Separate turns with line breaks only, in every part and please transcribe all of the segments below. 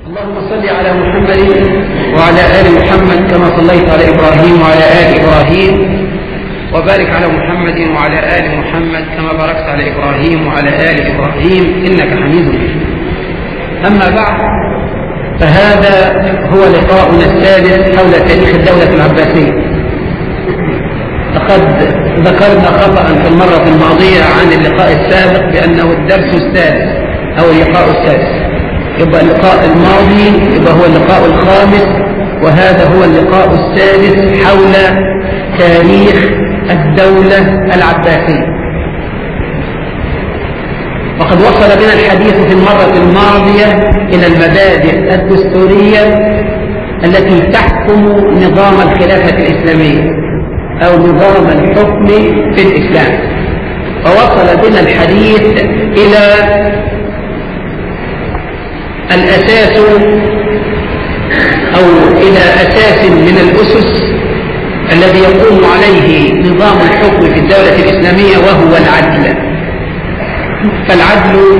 اللهم صل على محمد وعلى آل محمد كما صليت على إبراهيم وعلى آل إبراهيم، وبارك على محمد وعلى آل محمد كما باركت على إبراهيم وعلى آل إبراهيم إنك حميد مجيد. أما بعد، فهذا هو لقاؤنا السادس حول تاريخ الدولة العباسية. لقد ذكرنا خطأ في المرة الماضية عن اللقاء السابق بأنه الدرس السادس أو اللقاء السادس، يبقى اللقاء الماضي يبقى هو اللقاء الخامس، وهذا هو اللقاء السادس حول تاريخ الدولة العباسية. وقد وصل بنا الحديث في المرة الماضية إلى المبادئ الدستورية التي تحكم نظام الخلافة الإسلامية أو نظام الحكم في الإسلام، ووصل بنا الحديث إلى الأساس أو إلى أساس من الأسس الذي يقوم عليه نظام الحكم في الدولة الإسلامية، وهو العدل. فالعدل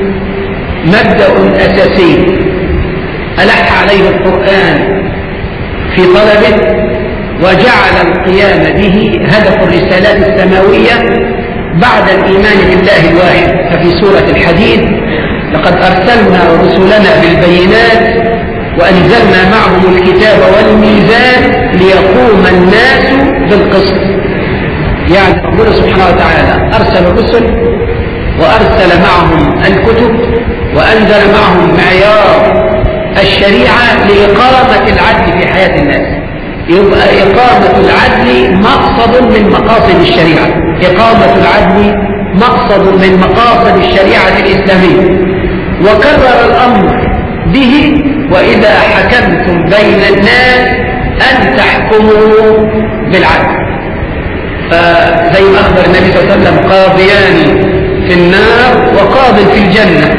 مبدأ أساسي ألح عليه القرآن في طلبه، وجعل القيام به هدف الرسالات السماوية بعد الإيمان بالله الواحد. ففي سورة الحديد: لقد أرسلنا رسلنا بالبينات وأنزلنا معهم الكتاب والميزان ليقوم الناس بالقسط. يعني ربنا سبحانه وتعالى أرسل الرسل وأرسل معهم الكتب وأنزل معهم معيار الشريعة لإقامة العدل في حياة الناس. يبقى إقامة العدل مقصد من مقاصد الشريعة، إقامة العدل مقصد من مقاصد الشريعة الإسلامية. وكرر الأمر به: وإذا حكمتم بين الناس أن تحكموا بالعدل. فزي ما أخبر النبي صلى الله عليه وسلم: قاضيان في النار وقاض في الجنة.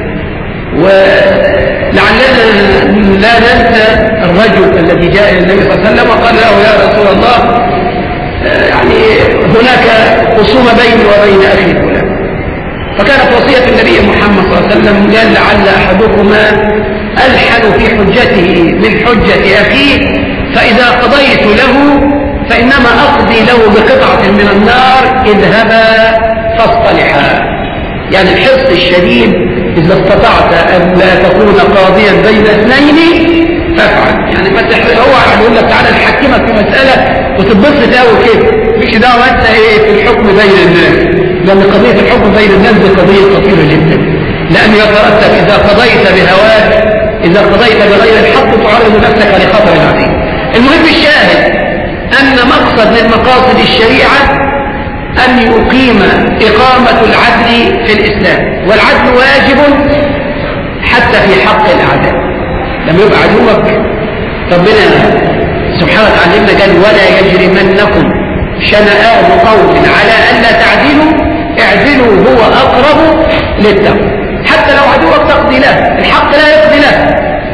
ولعلنا لا ننسى الرجل الذي جاء إلى النبي صلى الله عليه وسلم وقال له: يا رسول الله، يعني هناك خصومة بيني وبين أخي فلان. فكانت وصية النبي محمد صلى الله عليه وسلم: قال: لعل أحدكما ألحن في حجته من حجة أخيه، فإذا قضيت له فإنما أقضي له بقطعة من النار، اذهبا فاصطلحا. يعني الحرص الشديد: إذا استطعت أن لا تكون قاضيا بين اثنين فافعل. يعني ما هو يقول لك تعالى نحكمك في مسألة وتتبسط قوي كده، مش دعوة أنت في الحكم بين الناس، لأن قضية الحكم بين الناس دي قضية خطيرة جدا، لأن يترتب إذا قضيت بهواك، إذا قضيت بغير الحق تعرض نفسك لخطر عظيم. المهم الشاهد أن مقصد من مقاصد الشريعة أن يقيم إقامة العدل في الإسلام، والعدل واجب حتى في حق الأعداء. لما يبقى عدوك، ربنا سبحانه وتعالى قال: ولا يجرمنكم شنآن قوم على ألا تعدلوا اعدلوا هو أقرب للتقوى. حتى لو عدوك تقضي له، الحق لا يقضي له.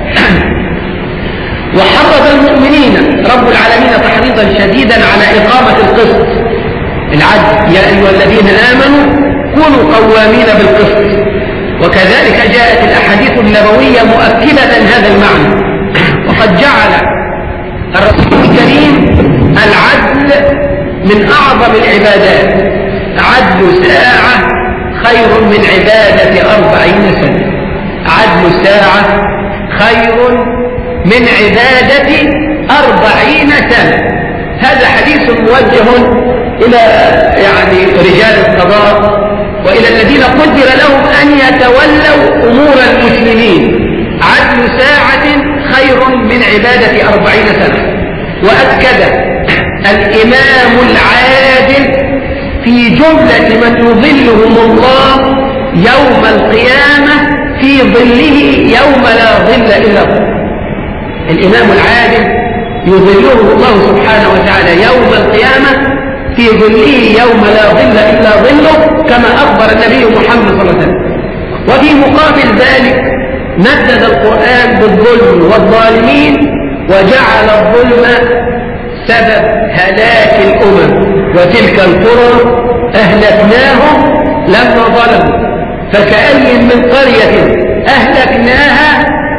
وحرض المؤمنين رب العالمين تحريضا شديدا على إقامة القسط، العدل: يا أيها الذين آمنوا كونوا قوامين بالقسط. وكذلك جاءت الأحاديث النبوية مؤكدة هذا المعنى. وقد جعل الرسول الكريم العدل من أعظم العبادات. عدل ساعة خير من عبادة 40 سنة. عدل ساعة خير من عبادة 40 سنة. هذا حديث موجه إلى يعني رجال القضاء وإلى الذين قدر لهم أن يتولوا أمور المسلمين. عدل ساعة خير من عبادة 40 سنة. وأكد الإمام العادل في جملة من يظلهم الله يوم القيامة في ظله يوم لا ظل إلا ظله. الإمام العادل يظله الله سبحانه وتعالى يوم القيامة في ظله يوم لا ظل إلا ظله، كما أخبر النبي محمد صلى الله عليه وسلم. وفي مقابل ذلك ندد القرآن بالظلم والظالمين، وجعل الظلم سبب هلاك الأمم. وتلك القرى أهلكناهم لما ظلموا، فكأي من قرية أهلكناها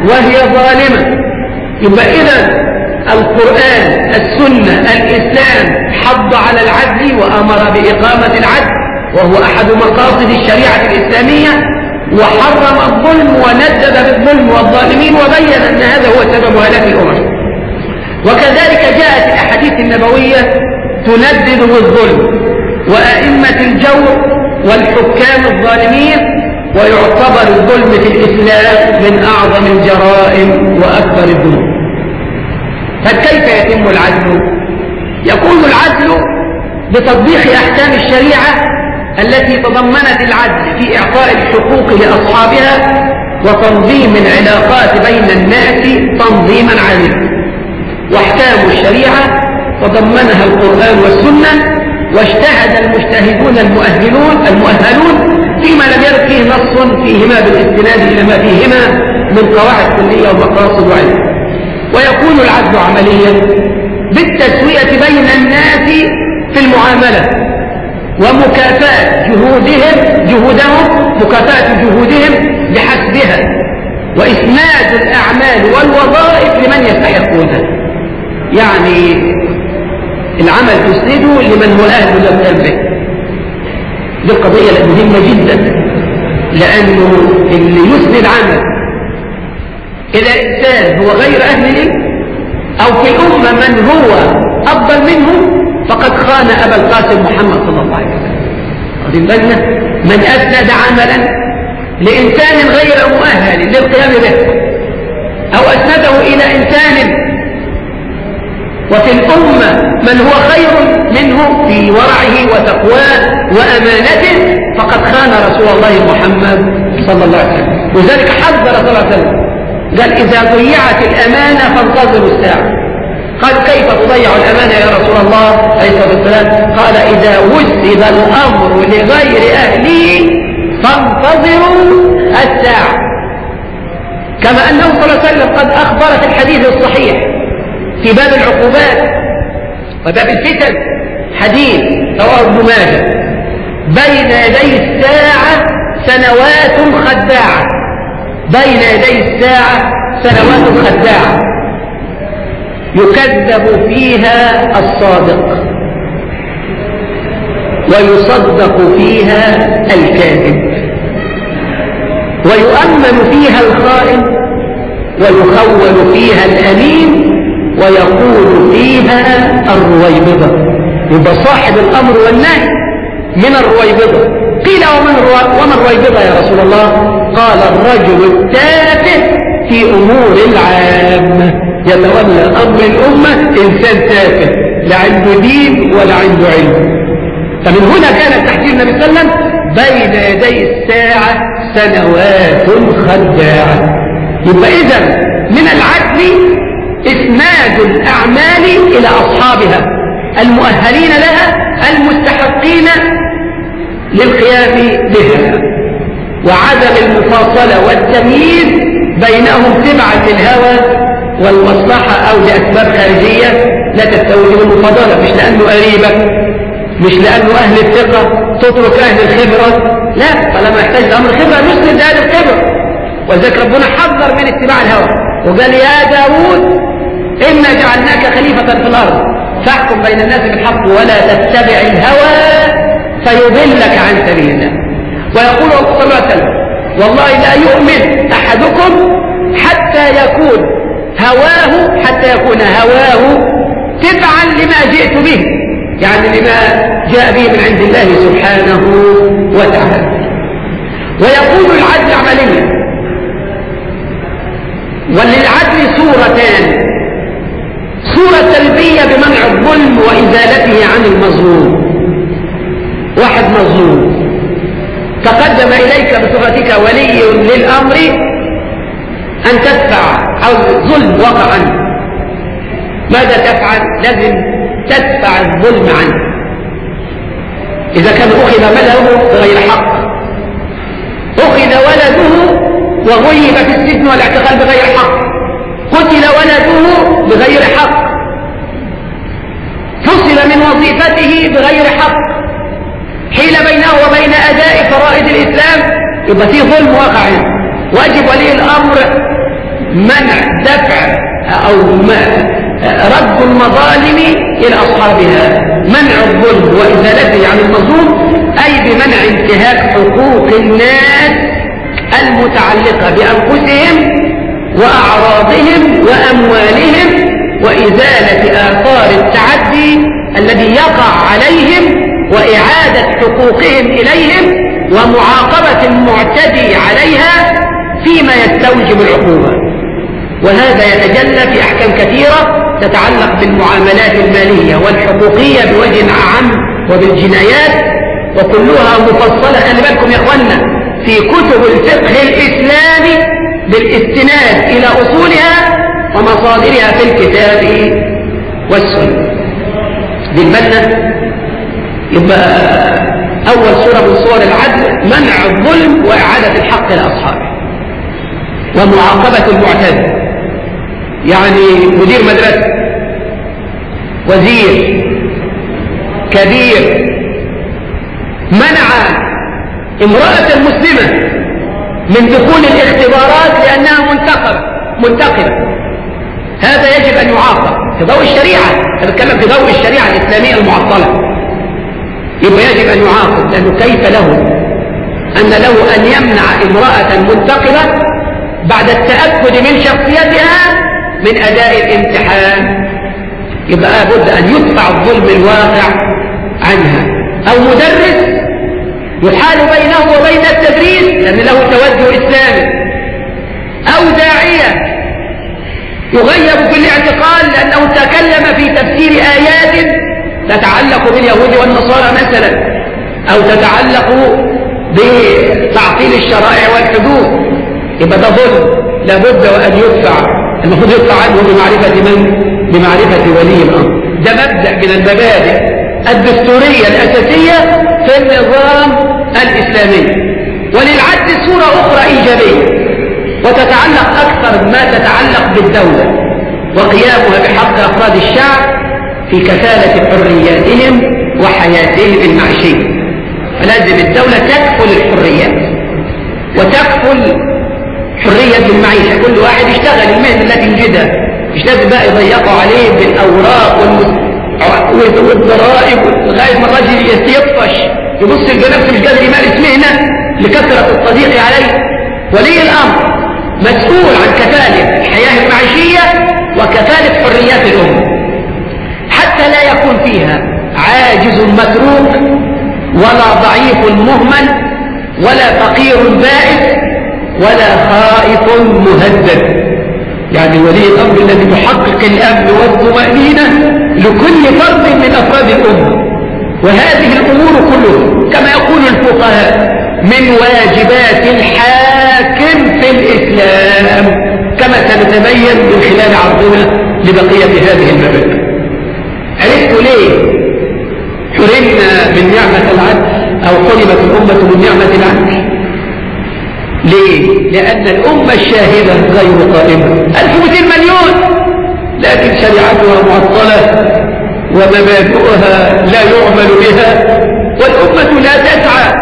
وهي ظالمة. يبقى إذا القرآن، السنة، الإسلام حض على العدل وأمر بإقامة العدل، وهو أحد مقاصد الشريعة الإسلامية، وحرم الظلم وندد بالظلم والظالمين، وبين أن هذا هو سبب هلاك الأمم. وكذلك جاءت الأحاديث النبوية تندد بالظلم وأئمة الجور والحكام الظالمين، ويعتبر الظلم في الإسلام من أعظم الجرائم وأكبر الذنوب. فكيف يتم العدل؟ يكون العدل بتطبيق أحكام الشريعة التي تضمنت العدل في إعطاء الحقوق لأصحابها وتنظيم العلاقات بين الناس تنظيما عادلا. وأحكام الشريعة تضمنها القرآن والسنة، واجتهد المجتهدون المؤهلون فيما لم يرد فيه نص فيهما بالاستناد إلى ما فيهما من قواعد كلية ومقاصد وعلم. ويكون العدل عمليا بالتسوية بين الناس في المعاملة، ومكافأة جهودهم مكافأة جهودهم بحسبها، وإسناد الأعمال والوظائف لمن يستحقونها. يعني العمل تسنده لمن هو أهل للتنبيه. دي قضية مهمة جدا، لأنه اللي يسند عمل إلى إنسان هو غير أهل له أو في الأمة من هو أفضل منه فقد خان أبا القاسم محمد صلى الله عليه وسلم. واخدين بالنا؟ من أسند عملا لإنسان غير مؤهل للقيام به، أو أسنده إلى إنسان وفي الأمة من هو خير منه في ورعه وتقواه وأمانته، فقد خان رسول الله محمد صلى الله عليه وسلم. وذلك حذر صلى الله عليه وسلم، قال إذا ضيعت الأمانة فانتظروا الساعة. قال كيف تضيع الأمانة يا رسول الله عليه الصلاة والسلام؟ قال إذا وسد الأمر لغير أهله فانتظروا الساعة. كما أنه صلى الله عليه وسلم قد أخبر في الحديث الصحيح في باب العقوبات وباب الفتن، حديث رواه ابن ماجه: بين يدي الساعة سنوات خداعة. بين يدي الساعة سنوات خداعة يكذب فيها الصادق ويصدق فيها الكاذب، ويؤمن فيها الخائن ويخون فيها الأمين، ويقول فيها الرويبضة. يبقى صاحب الأمر والنهي من الرويبضة. قيل ومن الرويبضة يا رسول الله؟ قال الرجل التافه في أمور العامة، يتولى أمر الأمة إنسان تافه لا عنده دين ولا عنده علم. فمن هنا كان التحذير النبي صلى الله عليه وسلم: بين يدي الساعة سنوات خداعة. يبقى إذن من العدل إسناد الأعمال إلى أصحابها المؤهلين لها المستحقين للقيام بها، وعدم المفاصلة والتمييز بينهم تبعا للهوى والمصلحة أو لأسباب خارجية لا تستوجب المفاضلة، مش لأنه قريبك، مش لأنه أهل الثقة تترك أهل الخبرة، لا، فلما يحتاج الأمر خبرة نسند أهل الخبرة. وذلك ربنا حذر من اتباع الهوى وقال: يا داود إنا جعلناك خليفة في الأرض فاحكم بين الناس بالحق ولا تتبع الهوى فيضلك عن سبيل الله. ويقول صلى الله عليه وسلم: والله لا يؤمن أحدكم حتى يكون هواه تبعا لما جئت به، يعني لما جاء به من عند الله سبحانه وتعالى. ويقول العدل عمليا، وللعدل صورتان: صورة سلبية بمنع الظلم وإزالته عن المظلوم. واحد مظلوم تقدم إليك بصفتك ولي للأمر أن تدفع أو ظلم وقع عنه، ماذا تفعل؟ لازم تدفع الظلم عنه. إذا كان أخذ ماله بغير حق، أخذ ولده وغيب في السجن والاعتقال بغير حق، قتل ولده بغير حق، فصل من وظيفته بغير حق، حيل بينه وبين أداء فرائض الإسلام، يبقى فيه ظلم واقع. واجب ولي الأمر منع دفع أو رد المظالم إلى أصحابها، منع الظلم وإزالته عن المظلوم، أي بمنع انتهاك حقوق الناس المتعلقة بأنفسهم وأعراضهم وأموالهم، وإزالة آثار التعدي الذي يقع عليهم، وإعادة حقوقهم إليهم، ومعاقبة المعتدي عليها فيما يستوجب العقوبة. وهذا يتجلى في أحكام كثيرة تتعلق بالمعاملات المالية والحقوقية بوجه عام وبالجنايات، وكلها مفصلة. خلي بالكم يا أخوانا في كتب الفقه الإسلامي بالاستناد إلى أصولها ومصادرها في الكتاب والسنة. بالمنة يبقى أول صورة من صور العدل منع الظلم وإعادة الحق لأصحابه ومعاقبة المعتدي. يعني مدير مدرسة، وزير كبير، منع امرأة مسلمة من دخول الاختبارات لأنها منتقبة، هذا يجب أن يعاقب في ضوء الشريعة. أتكلم في ضوء الشريعة الإسلامية المعطلة، يبقى يجب أن يعاقب، لأنه كيف له أن يمنع امرأة منتقبة بعد التأكد من شخصيتها من أداء الامتحان؟ يبقى لابد أن يدفع الظلم الواقع عنها. أو مدرس يحال بينه وبين التدريس لأن له توجه إسلامي، أو داعية يغيب في الاعتقال لأنه تكلم في تفسير آيات تتعلق باليهود والنصارى مثلا، أو تتعلق بتعطيل الشرائع والحدود، يبقى ده ظلم لابد وأن يدفع، المفروض يدفع عنه بمعرفة من؟ بمعرفة ولي الأمر. ده مبدأ من المبادئ الدستورية الأساسية في النظام الإسلامي. وللعدل صورة أخرى إيجابية وتتعلق أكثر ما تتعلق بالدولة وقيامها بحق أفراد الشعب في كفالة حرياتهم وحياتهم المعيشية. فلازم الدولة تكفل الحريات وتكفل حرية المعيشة، كل واحد يشتغل المهنة التي يجدها، مش لازم بقى يضيقوا عليه بالأوراق والضرائب لغاية ما الراجل يطفش يبص لنفسه مش قادر يمارس مهنة لكثرة التضييق عليه. ولي الأمر مسؤول عن كفالة الحياة المعيشية وكفالة حريات الأمة، حتى لا يكون فيها عاجز متروك ولا ضعيف مهمل ولا فقير بائس ولا خائف مهدد. يعني ولي الأمر الذي يحقق الأمن والطمأنينة لكل فرد من أفراد الأمة. وهذه الأمور كلها كما يقول الفقهاء من واجبات الحاكم في الإسلام، كما سنتبين من خلال عرضنا لبقية هذه المبادئ. عرفتوا ليه حرمنا من نعمة العدل أو حرمت الأمة من نعمة العدل؟ ليه؟ لأن الأمة الشاهدة غير قائمة، 1200 مليون، لكن شريعتها معطلة ومبادئها لا يعمل بها، والأمة لا تسعى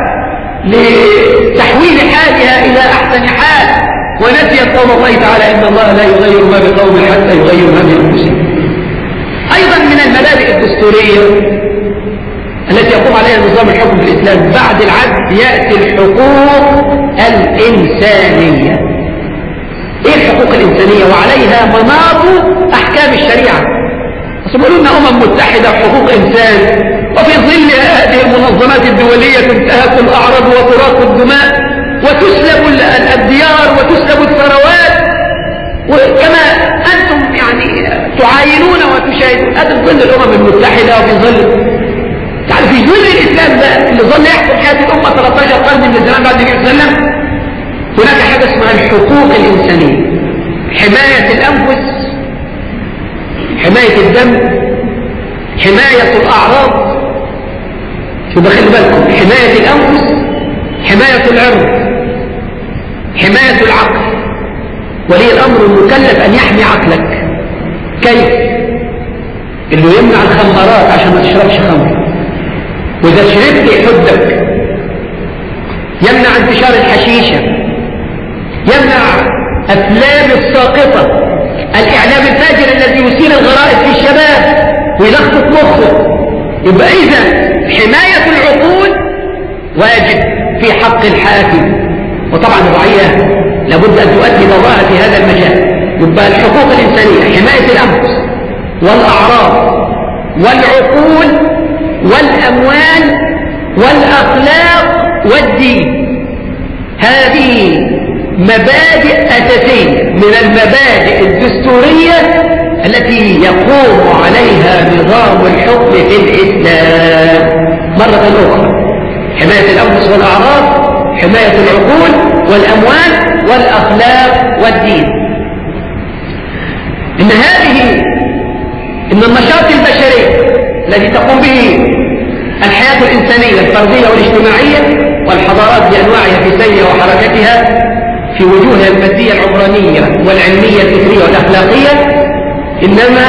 لتحويل حالها إلى أحسن حال، ونسيت قول الله تعالى إن الله لا يغير ما بقوم حتى يغيروا ما بأنفسهم. أيضا من المبادئ الدستورية التي يقوم عليها نظام الحكم في الإسلام بعد العدل يأتي الحقوق الإنسانية. إيه الحقوق الإنسانية؟ وعليها مناط أحكام الشريعة. يقولون إنها متحدة حقوق إنسان، وفي ظل هذه المنظمات الدولية تنتهك الأعراض وتراق الدماء وتسلب الديار وتسلب الثروات، وكما أنتم يعني تعاينون وتشاهدون هذا في ظل الأمم المتحدة وفي ظل يعني في ظل الإسلام ده اللي ظل يحكم حياة الأمة 13 قرن من الزمان بعد النبي صلى الله عليه وسلم. هناك حاجة اسمها الحقوق الإنسانية: حماية الأنفس، حماية الدم، حماية الأعراض. شو خلي بالكم، حماية الأنفس، حماية العرض، حماية العقل. ولي الأمر المكلف أن يحمي عقلك. كيف؟ إنه يمنع الخمرات عشان ما تشربش خمر، وإذا شربت يحدك، يمنع انتشار الحشيشة، يمنع الأفلام الساقطة، الإعلام الفاجر الذي يثير الغرائز في الشباب ويلخبط مخه. يبقى إذا حماية العقول واجب في حق الحاكم، وطبعا الرعية لابد أن تؤدي دورها في هذا المجال. يبقى الحقوق الإنسانية حماية الأنفس والأعراض والعقول والأموال والأخلاق والدين، هذه مبادئ أساسية من المبادئ الدستورية التي يقوم عليها نظام الحكم في الإسلام. مرة أخرى، حماية الأنفس والأعراض، حماية العقول والأموال والأخلاق والدين. إن النشاط البشري الذي تقوم به الحياة الإنسانية الفردية والاجتماعية والحضارات بأنواعها في سيرها وحركتها في وجوهها المادية العمرانية والعلمية الفكرية والأخلاقية، إنما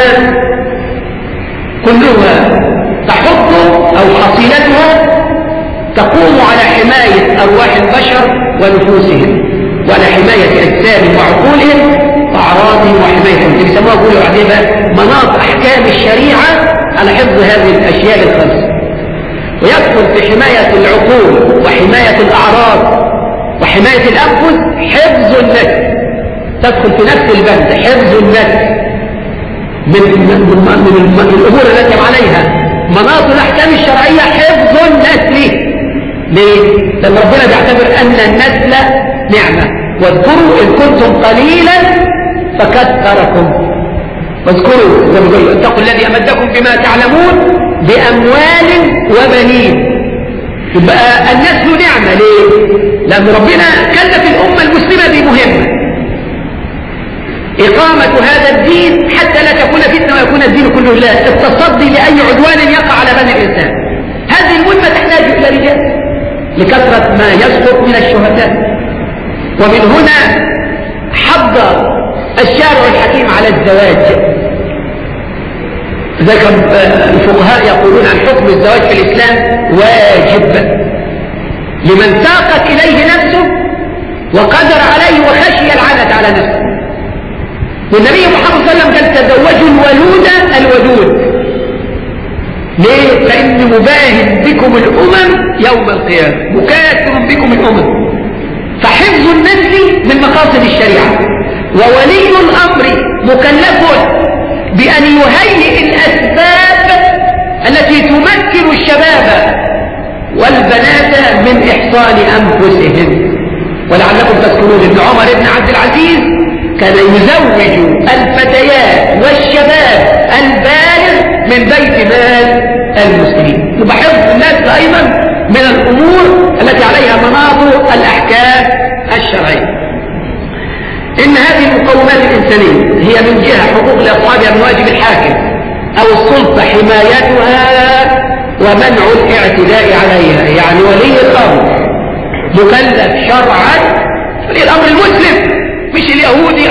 كلها تحط أو حصيلتها تقوم على حماية أرواح البشر ونفوسهم، وعلى حماية أجسامهم وعقولهم وأعراضهم وحمايتهم. اللي بيسموها يقولوا عليها مناط أحكام الشريعة على حفظ هذه الأشياء الخمس. ويدخل في حماية العقول وحماية الأعراض وحماية الأنفس حفظ النفس، تدخل في نفس البند حفظ النفس من الأمور التي عليها مناط الأحكام الشرعية حفظ النسل. ليه؟ لأن ربنا بيعتبر أن النسل نعمة، واذكروا إن كنتم قليلا فكثركم، واذكروا زي ما بيقولوا اتقوا الذي أمدكم بما تعلمون بأموال وبنين. يبقى النسل نعمة. ليه؟ لأن ربنا كلف الأمة المسلمة بمهمة إقامة هذا الدين حتى لا تكون فتنة ويكون الدين كله لله، التصدي لأي عدوان يقع على بني الإنسان. هذه المهمة تحتاج إلى رجال لكثرة ما يسقط من الشهداء. ومن هنا حض الشارع الحكيم على الزواج. ذلك الفقهاء يقولون عن حكم الزواج في الإسلام واجب لمن ساقت إليه نفسه وقدر عليه وخشي العنت على نفسه. والنبي محمد صلى الله عليه وسلم قال تزوجوا الولود الودود. ليه؟ فإني مباهن بكم الأمم يوم القيامة، مكاثر بكم الأمم. فحفظ النسل من مقاصد الشريعة، وولي الأمر مكلف بأن يهيئ الأسباب التي تمكن الشباب والبنات من إحصان أنفسهم. ولعلكم تذكرون ابن عمر بن عبد العزيز كان يزوج الفتيات والشباب البالغ من بيت مال المسلمين. يبقى حفظ الناس أيضا من الأمور التي عليها مناط الأحكام الشرعية. إن هذه المقومات الإنسانية هي من جهة حقوق لأصحابها من واجب الحاكم أو السلطة حمايتها ومنع الاعتداء عليها. يعني ولي الأمر مكلف شرعا، ولي الأمر المسلم مش اليهودي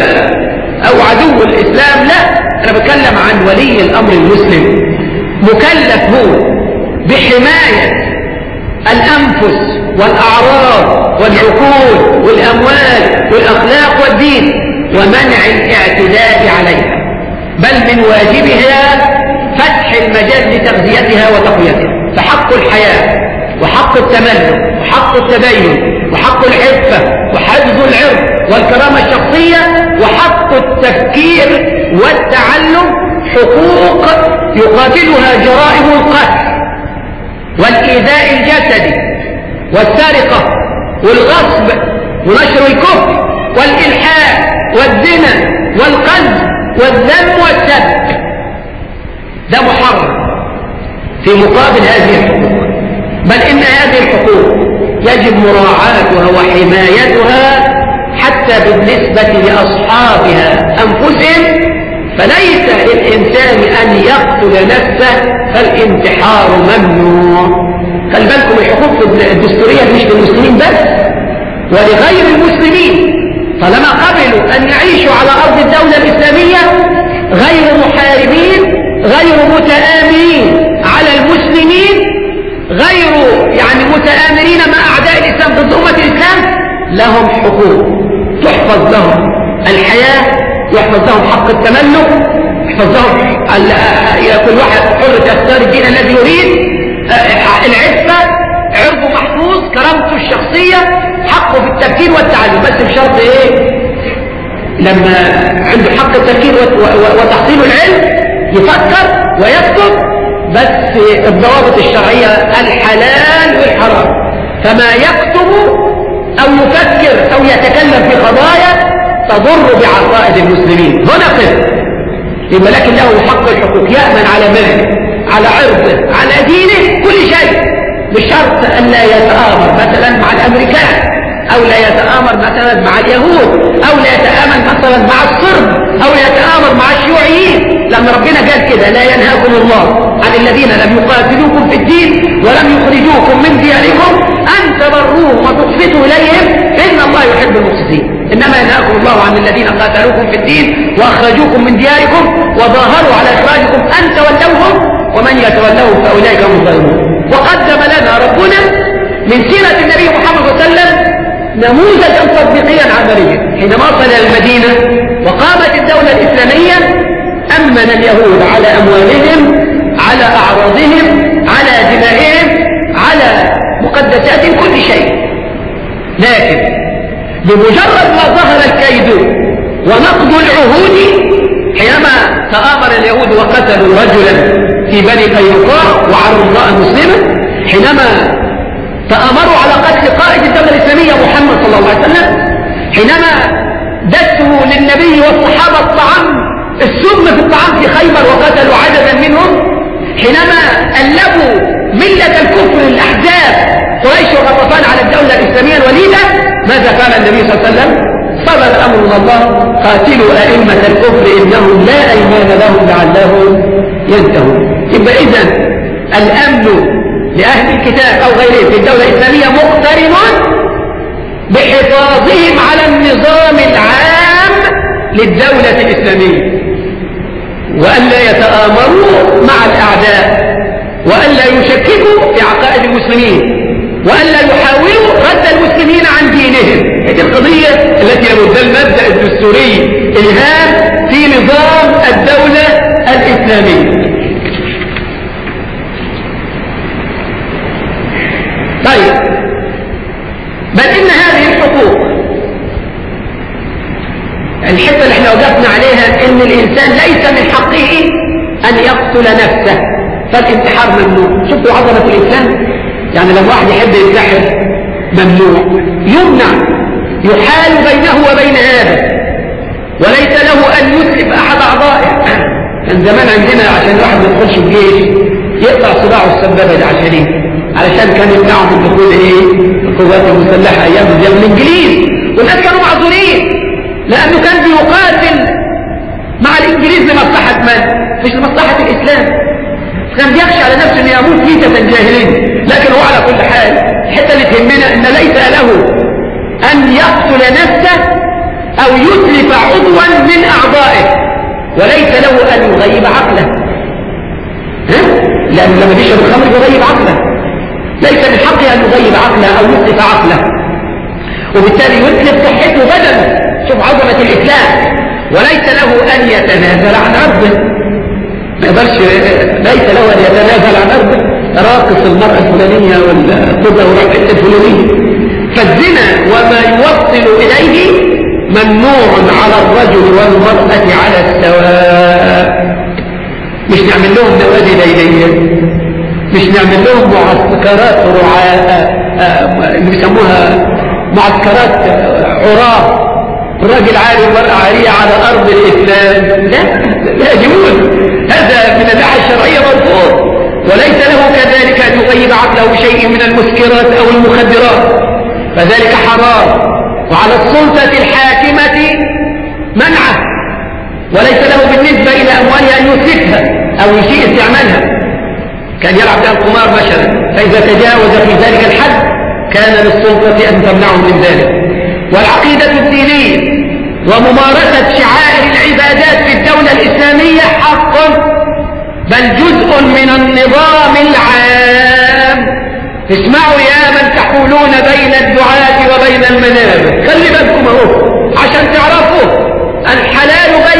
أو عدو الإسلام، لا، أنا بتكلم عن ولي الأمر المسلم. مكلف هو بحماية الأنفس والأعراض والعقول والأموال والأخلاق والدين ومنع الاعتداء عليها، بل من واجبها فتح المجال لتغذيتها وتقويتها. فحق الحياة وحق التملك وحق التبين وحق العفة وحفظ العرض والكرامة الشخصية وحق التفكير والتعلم حقوق يقاتلها جرائم القتل والإيذاء الجسدي والسرقة والغصب ونشر الكفر والإلحاد والزنا والقذف والذم والسب. ده محرم في مقابل هذه الحقوق، بل إن هذه الحقوق يجب مراعاتها وحمايتها حتى بالنسبة لأصحابها أنفسهم. فليس للإنسان أن يقتل نفسه، فالانتحار ممنوع. خلي بالكم الحقوق الدستورية مش للمسلمين بس، ولغير المسلمين طالما قبلوا أن يعيشوا على أرض الدولة الإسلامية غير محاربين، غير متآمرين على المسلمين، غير متآمرين مع أعداء الإسلام ضد أمة الإسلام، لهم حقوق تحفظ لهم يحفظ لهم حق التملك، يحفظ لهم كل واحد حر يختار الدين الذي يريد، العفة، عرضه محفوظ، كرامته الشخصية، حقه في التفكير والتعلم، بس بشرط ايه؟ لما عنده حق التفكير وتحصيل العلم يفكر ويكتب، بس الضوابط الشرعية الحلال والحرام. فما يكتب أو يفكر أو يتكلم في قضايا تضر بعقائد المسلمين هنا قسم، يبقى لكن له حق الحقوق، يأمن على ماله، على عرضه، على دينه، كل شيء، بشرط أن لا يتآمر مثلا مع الأمريكان، أو لا يتآمر مثلا مع اليهود، أو لا يتآمر مثلا مع الصرب، أو يتآمر مع الشيوعيين، لما ربنا قال كده: لا ينهاكم الله عن الذين لم يقاتلوكم في الدين ولم يخرجوكم من دياركم أن تبروهم وتقسطوا إليهم إن الله يحب المقسطين. إنما ينهاكم الله عن الذين قاتلوكم في الدين وأخرجوكم من دياركم وظاهروا على إخراجكم أن تولوهم ومن يتولوهم فأولئك هم الظالمون. وقدم لنا ربنا من سيرة النبي محمد صلى الله عليه وسلم نموذجا تطبيقيا عمليا. حينما وصل إلى المدينة وقامت الدولة الإسلامية أمن اليهود على أموالهم، على أعراضهم، على دمائهم، على مقدساتهم، كل شيء. لكن بمجرد ما ظهر الكيد ونقض العهود، حينما تآمر اليهود وقتلوا رجلا في بني قينقاع وعروا امرأة مسلمة، حينما تآمروا على قتل قائد الدولة الإسلامية محمد صلى الله عليه وسلم، حينما دسوا للنبي والصحابة الطعام، السم في الطعام في خيبر وقتلوا عددا منهم، حينما ألبوا ملة الكفر الأحزاب قريش وغطفان على الدولة الإسلامية الوليدة، ماذا قال النبي صلى الله عليه وسلم؟ صدر الأمر من الله: قاتلوا أئمة الكفر إنهم لا أيمان لهم لعلهم ينتهون. يبقى إذن الأمن لأهل الكتاب أو غيرهم في الدولة الإسلامية مقترن بحفاظهم على النظام العام للدولة الإسلامية، وألا يتآمروا مع الأعداء، وألا يشككوا في عقائد المسلمين، وألا يحاولوا رد المسلمين عن دينهم. هذه القضية التي يمد المبدأ الدستوري الهام في نظام الدولة الإسلامية. طيب، بل إن هذه الحقوق، الحتة اللي احنا وقفنا عليها ان الانسان ليس من حقه ان يقتل نفسه، فالانتحار ممنوع. شوفوا عظمة الاسلام، يعني لما واحد يحب ينتحر ممنوع، يمنع، يحال بينه وبين هذا، وليس له ان يسلب احد اعضائه. كان زمان عندنا عشان الواحد ما يدخلش الجيش يقطع صباعه السبابة العشرين، علشان كان يمنعه من دخول القوات المسلحة ايام الانجليز، والناس كانوا معذورين لأنه كان بيقاتل مع الإنجليز لمصلحة من؟ مش لمصلحة الإسلام. كان بيخشى على نفسه أن يموت ميتة جاهلين. لكن هو على كل حال الحتة اللي تهمنا أن ليس له أن يقتل نفسه أو يتلف عضوا من أعضائه، وليس له أن يغيب عقله، لأنه لما بيشرب الخمر يغيب عقله، ليس من حقه أن يغيب عقله أو يتلف عقله، وبالتالي يتلف صحته بدنه. شوف عظمة الإسلام. وليس له أن يتنازل عن عرضه، ما يقدرش، ليس له أن يتنازل عن عرضه، راقص المرأة الفلانية والقدة والرقصة الفلانية. فالزنا وما يوصل إليه ممنوع على الرجل والمرأة على السواء. مش نعمل لهم نوادي ليلية، مش نعمل لهم معسكرات اللي بيسموها معسكرات عراة، الراجل عاري والمرأة عارية على أرض الإسلام. لا يجوز، هذا من الناحية الشرعية مرفوض. وليس له كذلك أن يغيب عقله بشيء من المسكرات أو المخدرات، فذلك حرام. وعلى السلطة الحاكمة منعه، وليس له بالنسبة إلى أموالها أن يسلفها أو يسيء استعمالها. كان يلعب بها القمار مثلا، فإذا تجاوز في ذلك الحد كان للسلطة أن تمنعه من ذلك. والعقيدة الدينية وممارسة شعائر العبادات في الدولة الإسلامية حق، بل جزء من النظام العام. اسمعوا يا من تحولون بين الدعاة وبين المنابر، خلي بالكم اهو عشان تعرفوا الحلال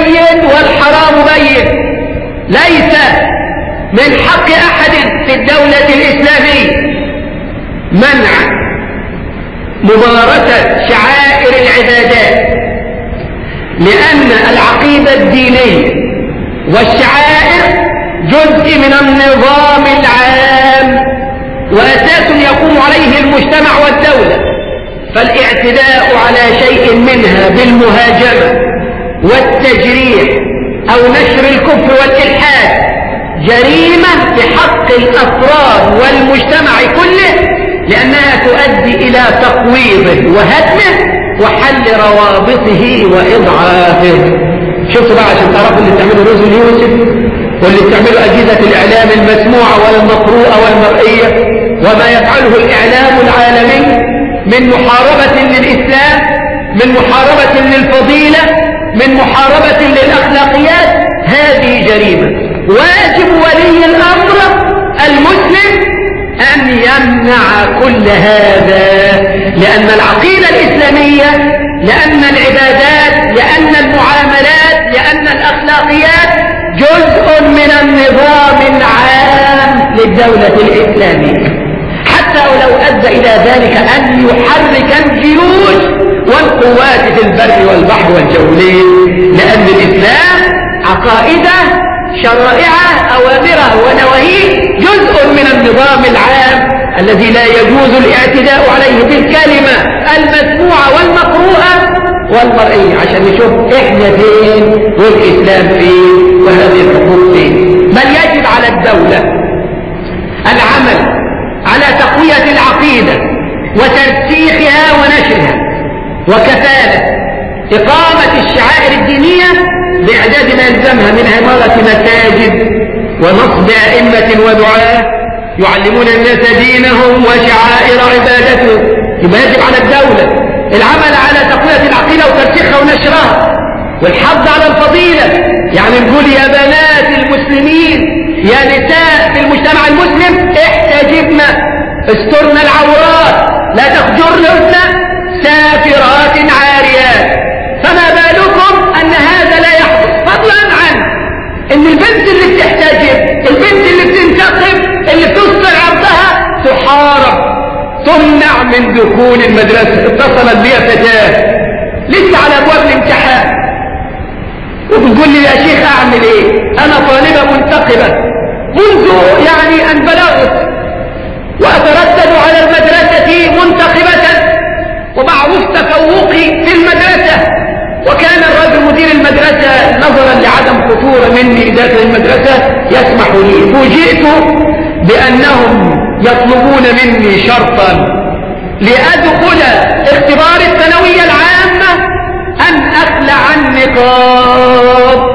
ليس من حق أحد في الدولة الإسلامية منع ممارسة شعائر العبادات، لأن العقيدة الدينية والشعائر جزء من النظام العام وأساس يقوم عليه المجتمع والدولة، فالاعتداء على شيء منها بالمهاجمة والتجريح أو نشر الكفر والإلحاد جريمة بحق الأفراد والمجتمع كله، لأنها تؤدي إلى تقويضه وهدمه وحل روابطه وإضعافه. شفتوا بقى عشان تعرفوا اللي بتعمله رزق يوسف واللي بتعمله أجهزة الإعلام المسموعة والمقروءة والمرئية وما يفعله الإعلام العالمي من محاربة للإسلام، من محاربة للفضيلة، من محاربة للأخلاقيات، هذه جريمة. واجب ولي الأمر المسلم أن يمنع كل هذا، لأن العقيدة الإسلامية، لأن العبادات، لأن المعاملات، لأن الأخلاقيات جزء من النظام العام للدولة الإسلامية، حتى ولو أدى إلى ذلك أن يحرك الجيوش والقوات في البر والبحر والجولين، لأن الإسلام عقائده شرائعه أوامره ونواهيه جزء من النظام العام الذي لا يجوز الاعتداء عليه بالكلمة المسموعة والمقروءة والمرئية، عشان نشوف احنا فين والإسلام فين وهذه الحقوق فين. بل يجب على الدولة العمل على تقوية العقيدة وترسيخها ونشرها وكفالة إقامة الشعائر الدينية بإعداد ما يلزمها من عمارة مساجد ونصب أئمة ودعاة يعلمون الناس دينهم وشعائر عبادتهم. يبقى يجب على الدولة العمل على تقوية العقيدة وترسيخها ونشرها والحض على الفضيلة، يعني نقول يا بنات المسلمين، يا نساء في المجتمع المسلم، احتجبنا، استرنا العورات، لا تخجرن سافرات عاريات. فما بالكم أن هذا لا يحدث، فضلا عن أن البنت اللي بتحتجب، البنت اللي بتنتقب، اللي بتصدر عرضها، تحارب، تمنع من دخول المدرسة. اتصلت بي فتاة لسه على أبواب الامتحان وبتقول لي يا شيخ أعمل إيه؟ أنا طالبة منتقبة منذ يعني أن بلغت وأتردد على المدرسة منتقبة ومعروف تفوقي في المدرسة، وكان الرجل مدير المدرسة نظرا لعدم خطورة مني داخل المدرسة يسمح لي. فوجئت بأنهم يطلبون مني شرطا لأدخل اختبار الثانوية العامة أن أخلع النقاب.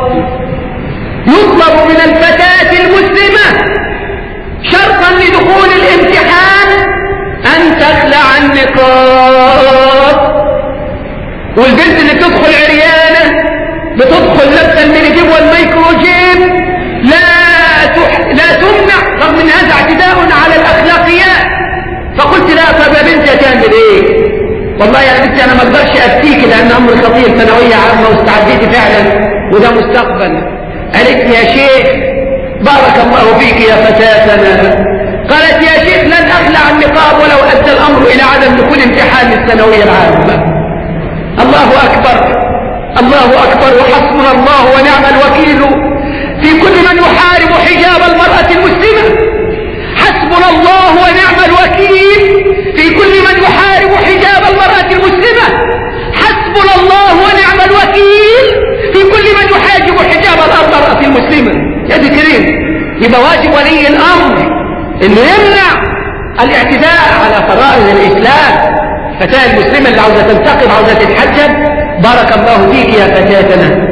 يطلب من الفتاة المسلمة شرطا لدخول الامتحان أن تخلع النقاب، والبنت اللي بتدخل عريانة بتدخل لابسه المينيجيب والميكروجيب لا تمنع، رغم ان هذا اعتداء على الاخلاقيات. فقلت لها طب يا بنتي هتعمل ايه؟ والله يا بنتي انا ما اقدرش افتيك لان امر خطير، ثانويه عامه واستعديت فعلا وده مستقبل. قالت لي يا شيخ بارك الله فيك يا فتاتنا، قالت يا شيخ لن اخلع النقاب ولو ادى الامر الى عدم دخول امتحان الثانويه العامه. الله أكبر، الله أكبر، وحسبنا الله ونعم الوكيل في كل من يحارب حجاب المرأة المسلمة. حسبنا الله ونعم الوكيل في كل من يحارب حجاب المرأة المسلمة. حسبنا الله ونعم الوكيل في كل من يحاجب حجاب المرأة المسلمة. يا ذكرين، يبقى واجب ولي الأمر إنه يمنع الاعتداء على فرائض الإسلام. فتاة المسلمة اللي عاوزة تنتقب، عاوزة تتحجب، بارك الله فيك يا فتاتنا،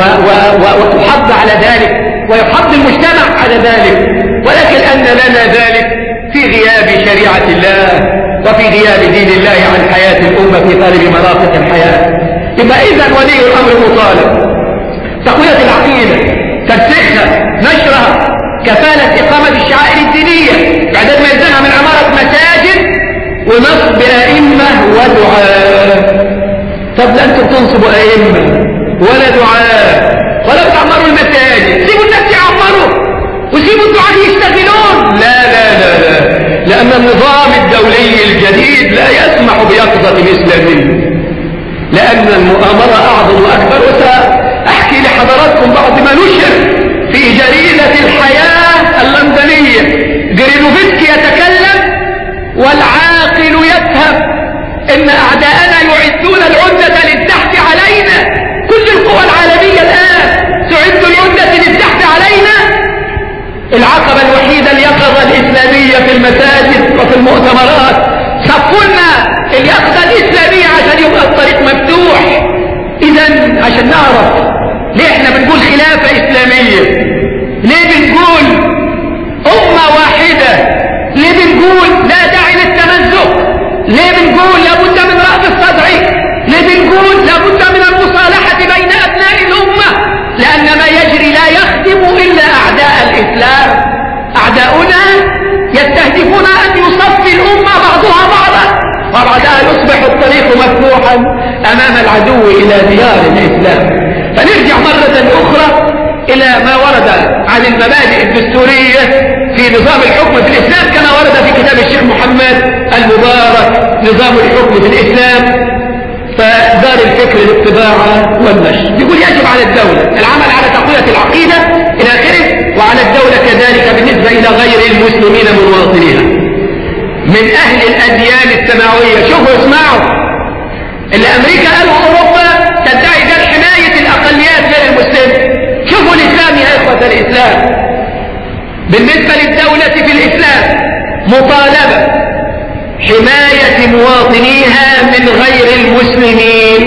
وتحض على ذلك ويحض المجتمع على ذلك، ولكن أن لنا ذلك في غياب شريعة الله وفي غياب دين الله عن حياة الأمة في طالب مرافق الحياة. يبقى إذن ولي الأمر مطالب تقوية العقيدة، ترسيخها، نشرها، كفالة إقامة الشعائر الدينية بعد ما يلزمها من عمارة مساجد ونصب أئمة ودعاء. طب لا أنتم تنصبوا أئمة ولا دعاء ولا تعمروا المساجد، سيبوا الناس يعمروا عشان نعرف ليه احنا بنقول خلافة إسلامية، ليه بنقول أمة واحدة، ليه بنقول لا داعي للتمزق، ليه بنقول لابد من رأب الصدع، ليه بنقول لابد من المصالحة بين أبناء الأمة، لأن ما يجري لا يخدم إلا أعداء الإسلام. أعداؤنا يستهدفون أن يصفي الأمة بعضها بعضا، وبعدها يصبح الطريق مفتوحا أمام العدو إلى ديار الإسلام. فنرجع مرة أخرى إلى ما ورد عن المبادئ الدستورية في نظام الحكم في الإسلام كما ورد في كتاب الشيخ محمد المبارك نظام الحكم في الإسلام. فدار الفكر للطباعة والنشر يقول يجب على الدولة العمل على تقوية العقيدة إلى آخره، وعلى الدولة كذلك بالنسبة إلى غير المسلمين من مواطنيها من أهل الأديان السماوية. شوفوا اسمعوا اللي أمريكا قالوا أوروبا تدعي ده حماية الأقليات غير المسلمين. شوفوا الإسلام يا إخوة الإسلام، بالنسبة للدولة في الإسلام مطالبة حماية مواطنيها من غير المسلمين،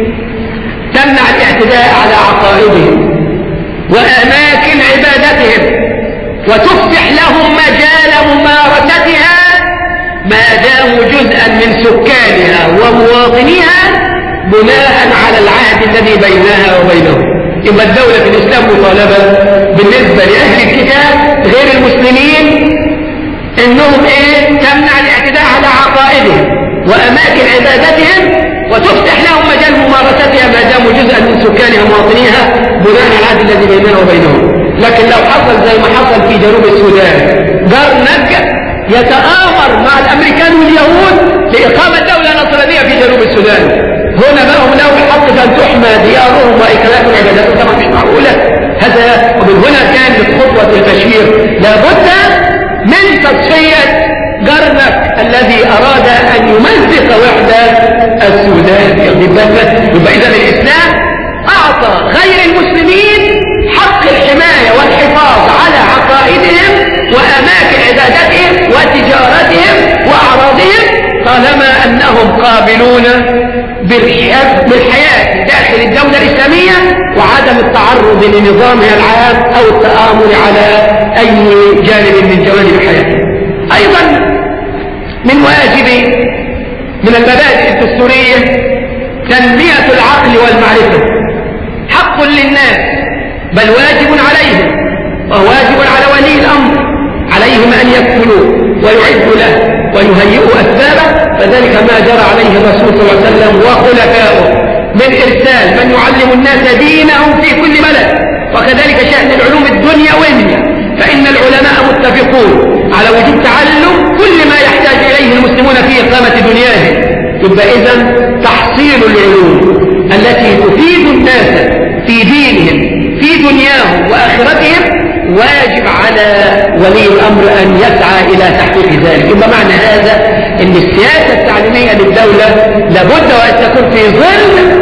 تمنع الاعتداء على عقائدهم وأماكن عبادتهم، وتفتح لهم مجال ممارستها ما داموا جزءا من سكانها ومواطنيها بناء على العهد الذي بينها وبينهم. يبقى الدولة في الإسلام مطالبة بالنسبة لأهل الكتاب غير المسلمين انهم تمنع الاعتداء على عقائدهم واماكن عبادتهم، وتفتح لهم مجال ممارستها ما داموا جزءا من سكانها ومواطنيها بناء على العهد الذي بيننا وبينهم. لكن لو حصل زي ما حصل في جنوب السودان جار نجا يتآمر مع الامريكان واليهود لاقامة دولة نصرانية في جنوب السودان، هنا ما هم لهم الحق ان تحمى ديارهم واكلات عباداتهم. طبعا مش معقولة هذا. ومن هنا كانت خطوة البشير لابد من تصفية جرنك الذي أراد أن يمزق وحدة السودان. يبقى إذا الإسلام أعطى غير المسلمين حق الحماية والحفاظ على عقائدهم وأماكن عبادتهم وتجارتهم وأعراضهم طالما أنهم قابلون بالحياة داخل الدولة الإسلامية وعدم التعرض لنظامها العام أو التآمر على أي جانب من جوانب حياته. أيضا من واجب من المبادئ الدستورية تنمية العقل والمعرفة، حق للناس بل واجب عليهم، وواجب على ولي الأمر، عليهم أن يكفلوا ويعدوا له ويهيئوا أسبابه، فذلك ما جرى عليه الرسول صلى الله عليه وسلم وخلفائه من إرسال من يعلم الناس دينهم في كل بلد. وكذلك شأن العلوم الدنيوية، فإن العلماء متفقون على وجوب تعلم كل ما يحتاج إليه المسلمون في إقامة دنياهم. يبقى إذن تحصيل العلوم التي تفيد الناس في دينهم في دنياهم وآخرتهم واجب على ولي الأمر أن يسعى إلى تحقيق ذلك. يبقى معنى هذا أن السياسة التعليمية للدولة لابد وأن تكون في ظل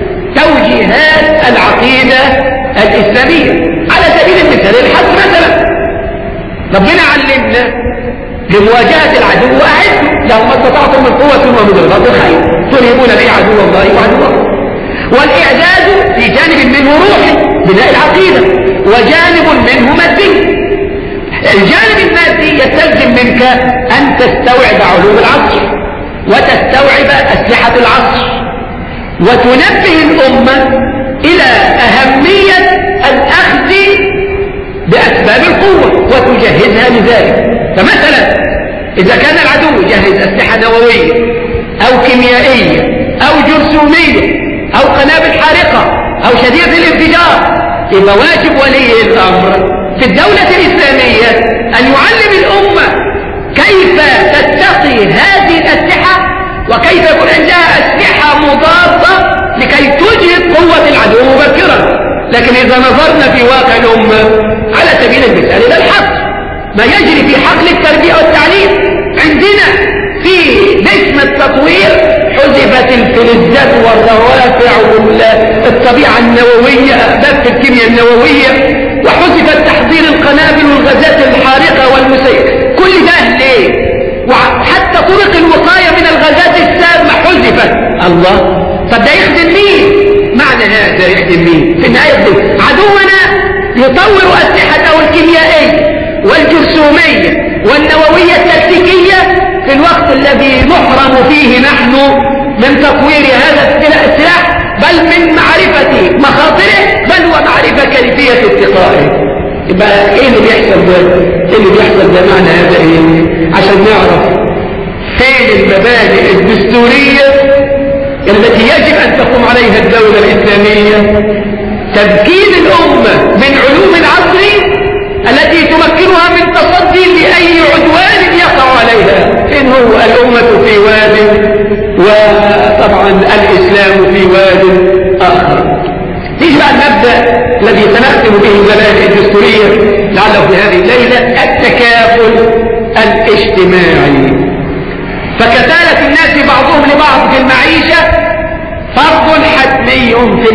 توجيهات العقيدة الإسلامية. على سبيل المثال الحرب مثلا، ربنا علمنا لمواجهة العدو وأعدوا لهم ما استطعتم من قوة ومن رباط الخيل ترهبون به عدو الله وعدوكم. والإعداد في جانب منه روحي بناء العقيدة، وجانب منه مادي. الجانب المادي يستلزم منك أن تستوعب علوم العصر وتستوعب أسلحة العصر وتنبه الأمة إلى أهمية الأخذ بأسباب القوة وتجهزها لذلك. فمثلا إذا كان العدو يجهز أسلحة نووية أو كيميائية أو جرثومية أو قنابل حارقة أو شديدة الانفجار، يبقى واجب ولي الأمر في الدولة الإسلامية أن يعلم الأمة كيف تتقي هذه الأسلحة وكيف يكون عندها أسلحة مضادة لكي تجهد قوة العدو مبكرا. لكن إذا نظرنا في واقع الأمة على سبيل المثال إلى الحق ما يجري في حقل التربية والتعليم، عندنا في نجم التطوير حذفت الفلزات والروافع والطبيعة النووية، باب الكيمياء النووية، وحذفت تحضير القنابل والغازات الحارقة والمسيلة. كل ده ليه؟ وحتى طرق الوقاية من الغازات السامة حذفت. الله، طب ده يخدم مين؟ معنى معنى هذا يخدم مين؟ في النهاية عدونا يطور أسلحته الكيميائية والجرثومية والنووية التكتيكية في الوقت الذي نحرم فيه نحن من تطوير هذا السلاح، بل من معرفة مخاطره، بل ومعرفة كيفية اتقائه. يبقى ايه اللي بيحصل ده؟ ايه اللي بيحصل ده؟ معنى هذا ايه؟ عشان نعرف فين المبادئ الدستورية التي يجب ان تقوم عليها الدولة الاسلامية. تمكين الامة من علوم العصر التي تمكنها من تصدي لأي عدوان يقع عليها. إن هو الأمة في واد وطبعا الإسلام في واد آخر. تيجي بقى المبدأ الذي سنختم به المبادئ الدستورية لعله في هذه الليلة، التكافل الاجتماعي. فكفالة الناس بعضهم لبعض في المعيشة فرض حتمي في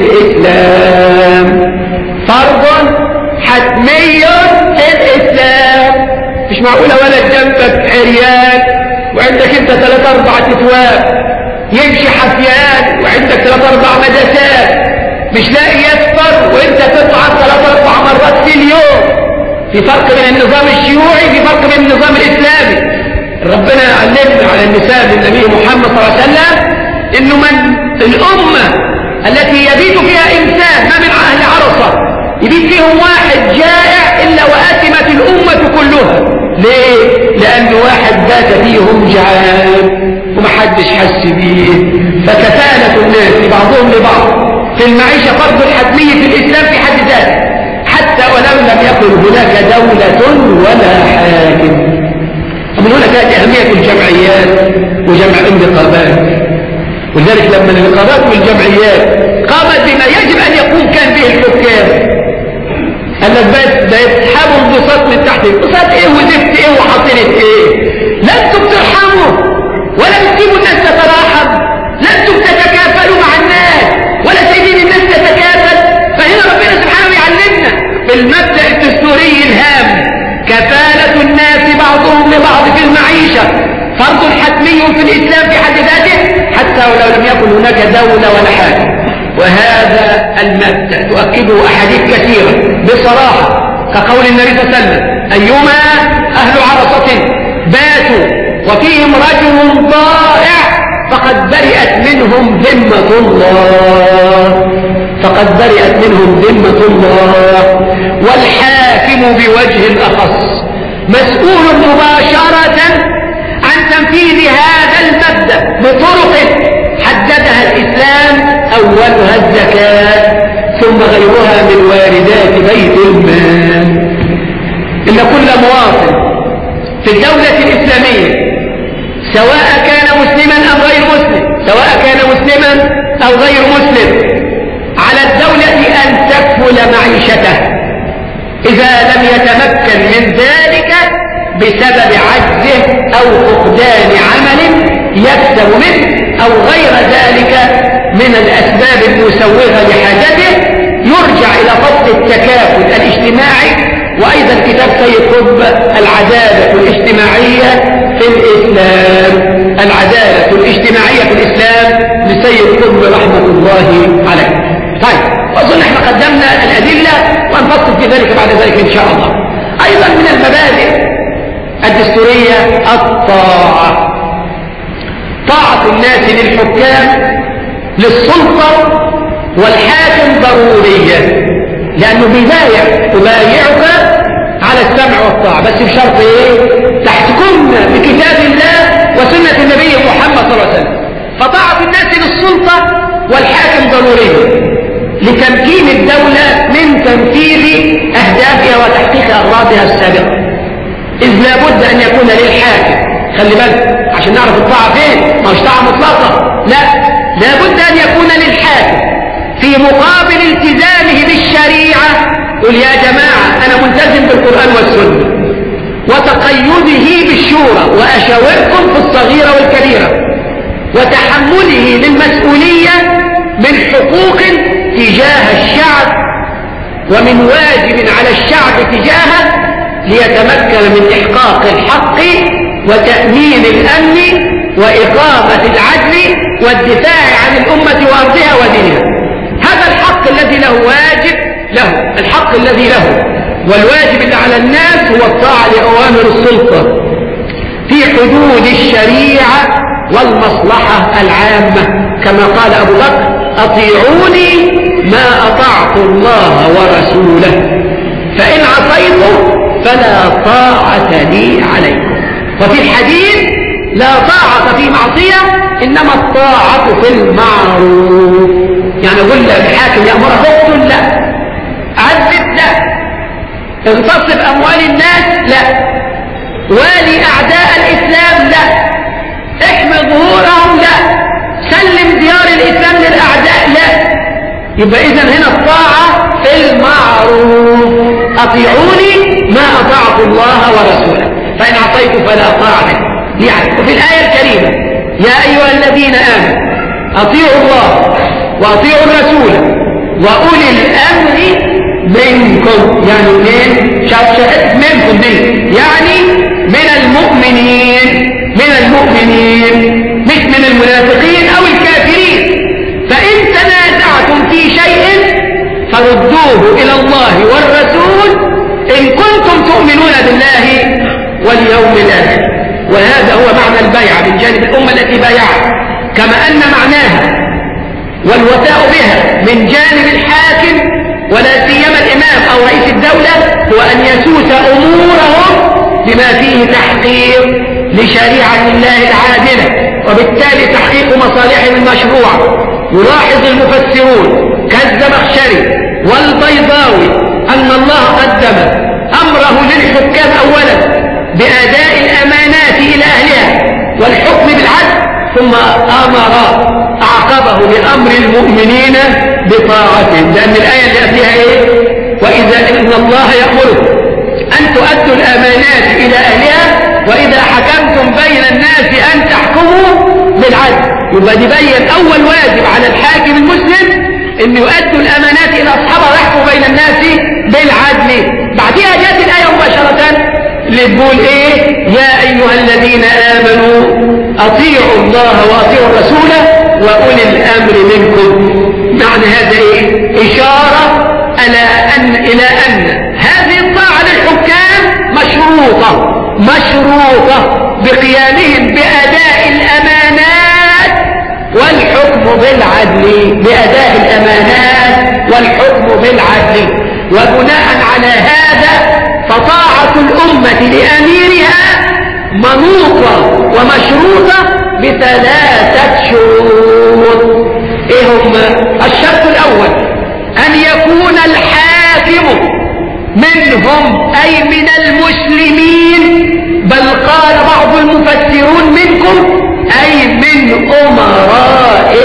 الإسلام، فرض حتمي في الإسلام. مش معقولة ولد جنبك عريان وعندك انت 3-4 تتواب، يمشي حفيان وعندك 3-4 مدسات، مش لاقي يفطر وانت تطعم 3-4 مرات في اليوم. في فرق بين النظام الشيوعي، في فرق بين النظام الإسلامي. ربنا علمنا على المثال النبي محمد صلى الله عليه وسلم انه من الأمة التي يبيت فيها إنسان ما من أهل عرصة يبيت فيهم واحد جائع إلا وآثمت الأمة كلها. ليه؟ لأن واحد بات فيهم جعان ومحدش حس بيه. فكفالة الناس بعضهم لبعض في المعيشة فرض الحتمي في الإسلام في حد ذاته، حتى ولو لم يكن هناك دولة ولا حاكم. ومن هنا كانت أهمية الجمعيات وجمع النقابات. ولذلك لما النقابات والجمعيات قامت بما يجب أن يقوم كان به الحكام، قال لك بس ده يسحبوا انبساط من تحت. انبساط ايه وزفت ايه وحاطين ايه؟ لا انتم بترحموا ولا بتسيبوا الناس تتراحم، لا انتم تتكافلوا مع الناس ولا سايبين الناس تتكافل. فهنا ربنا سبحانه يعلمنا بالمبدأ الدستوري الهام، كفالة الناس بعضهم لبعض في المعيشة فرض حتمي في الإسلام في حد ذاته، حتى ولو لم يكن هناك دولة ولا حاكم. وهذا المبدأ تؤكده أحاديث كثيرة بصراحة، كقول النبي صلى الله عليه وسلم: أيما أهل عرصة باتوا وفيهم رجل ضائع فقد برئت منهم ذمة الله، فقد برئت منهم ذمة الله. والحاكم بوجه الأخص مسؤول مباشرة عن تنفيذ هذا المبدأ بطرق حددها الإسلام، أولها الزكاة ثم غيرها من واردات بيت المال. إن كل مواطن في الدولة الإسلامية سواء كان مسلما أو غير مسلم، سواء كان مسلما أو غير مسلم، على الدولة أن تكفل معيشته إذا لم يتمكن من ذلك بسبب عجزه أو فقدان عمل يكسب منه أو غير ذلك من الأسباب المسوغة لحاجته. يرجع إلى فصل التكافل الاجتماعي، وأيضا كتاب سيد قطب العدالة الاجتماعية في الإسلام، العدالة الاجتماعية في الإسلام لسيد قطب رحمة الله عليه. طيب، وأظن احنا قدمنا الأدلة وأنفصل في ذلك بعد ذلك إن شاء الله. أيضا من المبادئ الدستورية الطاعة، طاعة الناس للحكام للسلطة والحاكم ضرورية، لأنه يبايعك على السمع والطاعة، بس بشرط ايه؟ تحكمنا بكتاب الله وسنة النبي محمد صلى الله عليه وسلم. فطاعة الناس للسلطة والحاكم ضرورية لتمكين الدولة من تنفيذ أهدافها وتحقيق أغراضها السابقة. إذ لابد أن يكون للحاكم، خلي بالك عشان نعرف الطاعة فين، ما هوش طاعة مطلقة، لا، لابد أن يكون للحاكم في مقابل التزامه بالشريعة، قل يا جماعة أنا ملتزم بالقرآن والسنة، وتقيده بالشورى وأشاوركم في الصغيرة والكبيرة، وتحمله للمسؤولية من حقوق تجاه الشعب ومن واجب على الشعب تجاهه ليتمكن من إحقاق الحق وتأمين الأمن وإقامة العدل والدفاع عن الأمة وأرضها ودينها. هذا الحق الذي له واجب له، الحق الذي له والواجب اللي على الناس هو الطاعة لأوامر السلطة في حدود الشريعة والمصلحة العامة، كما قال أبو بكر: أطيعوني ما أطعت الله ورسوله، فإن عصيتم فلا طاعة لي عليكم. وفي الحديث: لا طاعة في معصية إنما الطاعة في المعروف. يعني أقول لك الحاكم يأمرك اقتل، لا. عذب، لا. اغتصب أموال الناس، لا. والي أعداء الإسلام، لا. احمي ظهورهم، لا. سلم ديار الإسلام للأعداء، لا. يبقى إذن هنا الطاعة في المعروف. أطيعوني ما أطعت الله ورسوله، فإن عصيت فلا طاعة لي عليكم. وفي الآية الكريمة: يا أيها الذين آمنوا أطيعوا الله وأطيعوا الرسول وأولي الأمر منكم. يعني منين؟ شاهدت منكم دي، يعني من المؤمنين، مش من المنافقين أو الكافرين. فإن تنازعتم في شيء فردوه إلى الله والرسول إن كنتم تؤمنون بالله واليوم الآخر. وهذا هو معنى البيعة من جانب الأمة التي بايعت، كما أن معناها والوفاء بها من جانب الحاكم ولا سيما الإمام أو رئيس الدولة هو أن يسوس أمورهم بما فيه تحقيق لشريعة الله العادلة، وبالتالي تحقيق مصالحهم المشروعة. يلاحظ المفسرون كالزمخشري والبيضاوي أن الله قدم أمره للحكام أولا بأداء الأمانات إلى أهلها والحكم بالعدل، ثم أعقبه بأمر المؤمنين بطاعته، لأن الآية اللي قبلها إيه؟ وإذا إن الله يأمركم أن تؤدوا الأمانات إلى أهلها وإذا حكمتم بين الناس أن تحكموا بالعدل. يبقى نبين أول واجب على الحاكم المسلم أن يؤدوا الأمانات إلى أصحابها ويحكموا بين الناس بالعدل. بعدها جاءت الآية مباشرة اللي تقول إيه؟ يا أيها الذين آمنوا أطيعوا الله وأطيعوا الرسول وأولي الأمر منكم. معنى هذا إيه؟ إشارة إلى أن هذه الطاعة للحكام مشروطة بقيامهم بأداء الأمانات والحكم بالعدل، بأداء الأمانات والحكم بالعدل. وبناء على هذا فطاعة الأمة لأميرها منوطة ومشروطة بثلاثة شروط. إيه هم؟ الشرط الأول أن يكون الحاكم منهم أي من المسلمين، بل قال بعض المفسرون منكم أي من أمراء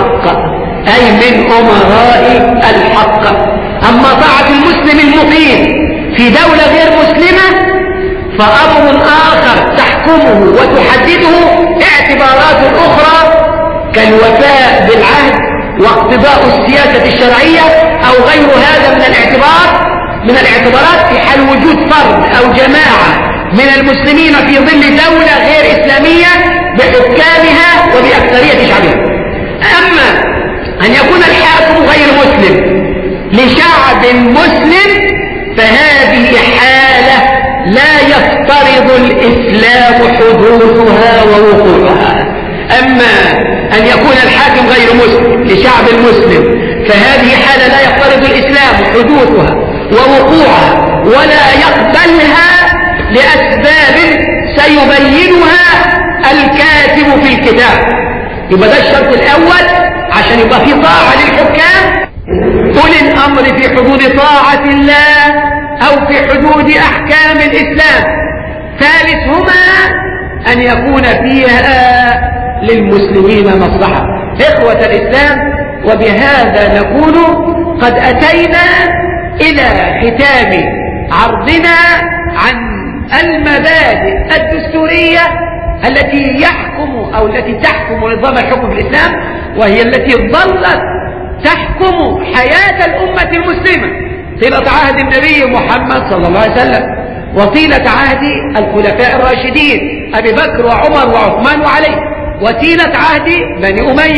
الحق. أما طاعة المسلم المقيم في دولة غير مسلمة فأمر آخر تحكمه وتحدده اعتبارات أخرى كالوفاء بالعهد واقتضاء السياسة الشرعية أو غير هذا من الاعتبارات في حال وجود فرد أو جماعة من المسلمين في ظل دولة غير إسلامية بحكامها وبأكثرية شعبها. أما أن يكون الحاكم غير مسلم لشعب مسلم فهذه حالة لا يفترض الإسلام حدوثها ووقوعها. أما أن يكون الحاكم غير مسلم لشعب المسلم فهذه حالة لا يفترض الإسلام حدوثها ووقوعها ولا يقبلها لأسباب سيبينها الكاتب في الكتاب. يبقى ده الشرط الأول عشان يبقى في طاعة للحكام أولي الأمر في حدود طاعة الله أو في حدود أحكام الإسلام. ثالثهما أن يكون فيها للمسلمين مصلحة. إخوة الإسلام، وبهذا نكون قد أتينا إلى ختام عرضنا عن المبادئ الدستورية التي تحكم نظام الحكم في الإسلام، وهي التي ظلت تحكم حياة الأمة المسلمة طيلة عهد النبي محمد صلى الله عليه وسلم وطيلة عهد الخلفاء الراشدين أبي بكر وعمر وعثمان وعلي وطيلة عهد بني أمية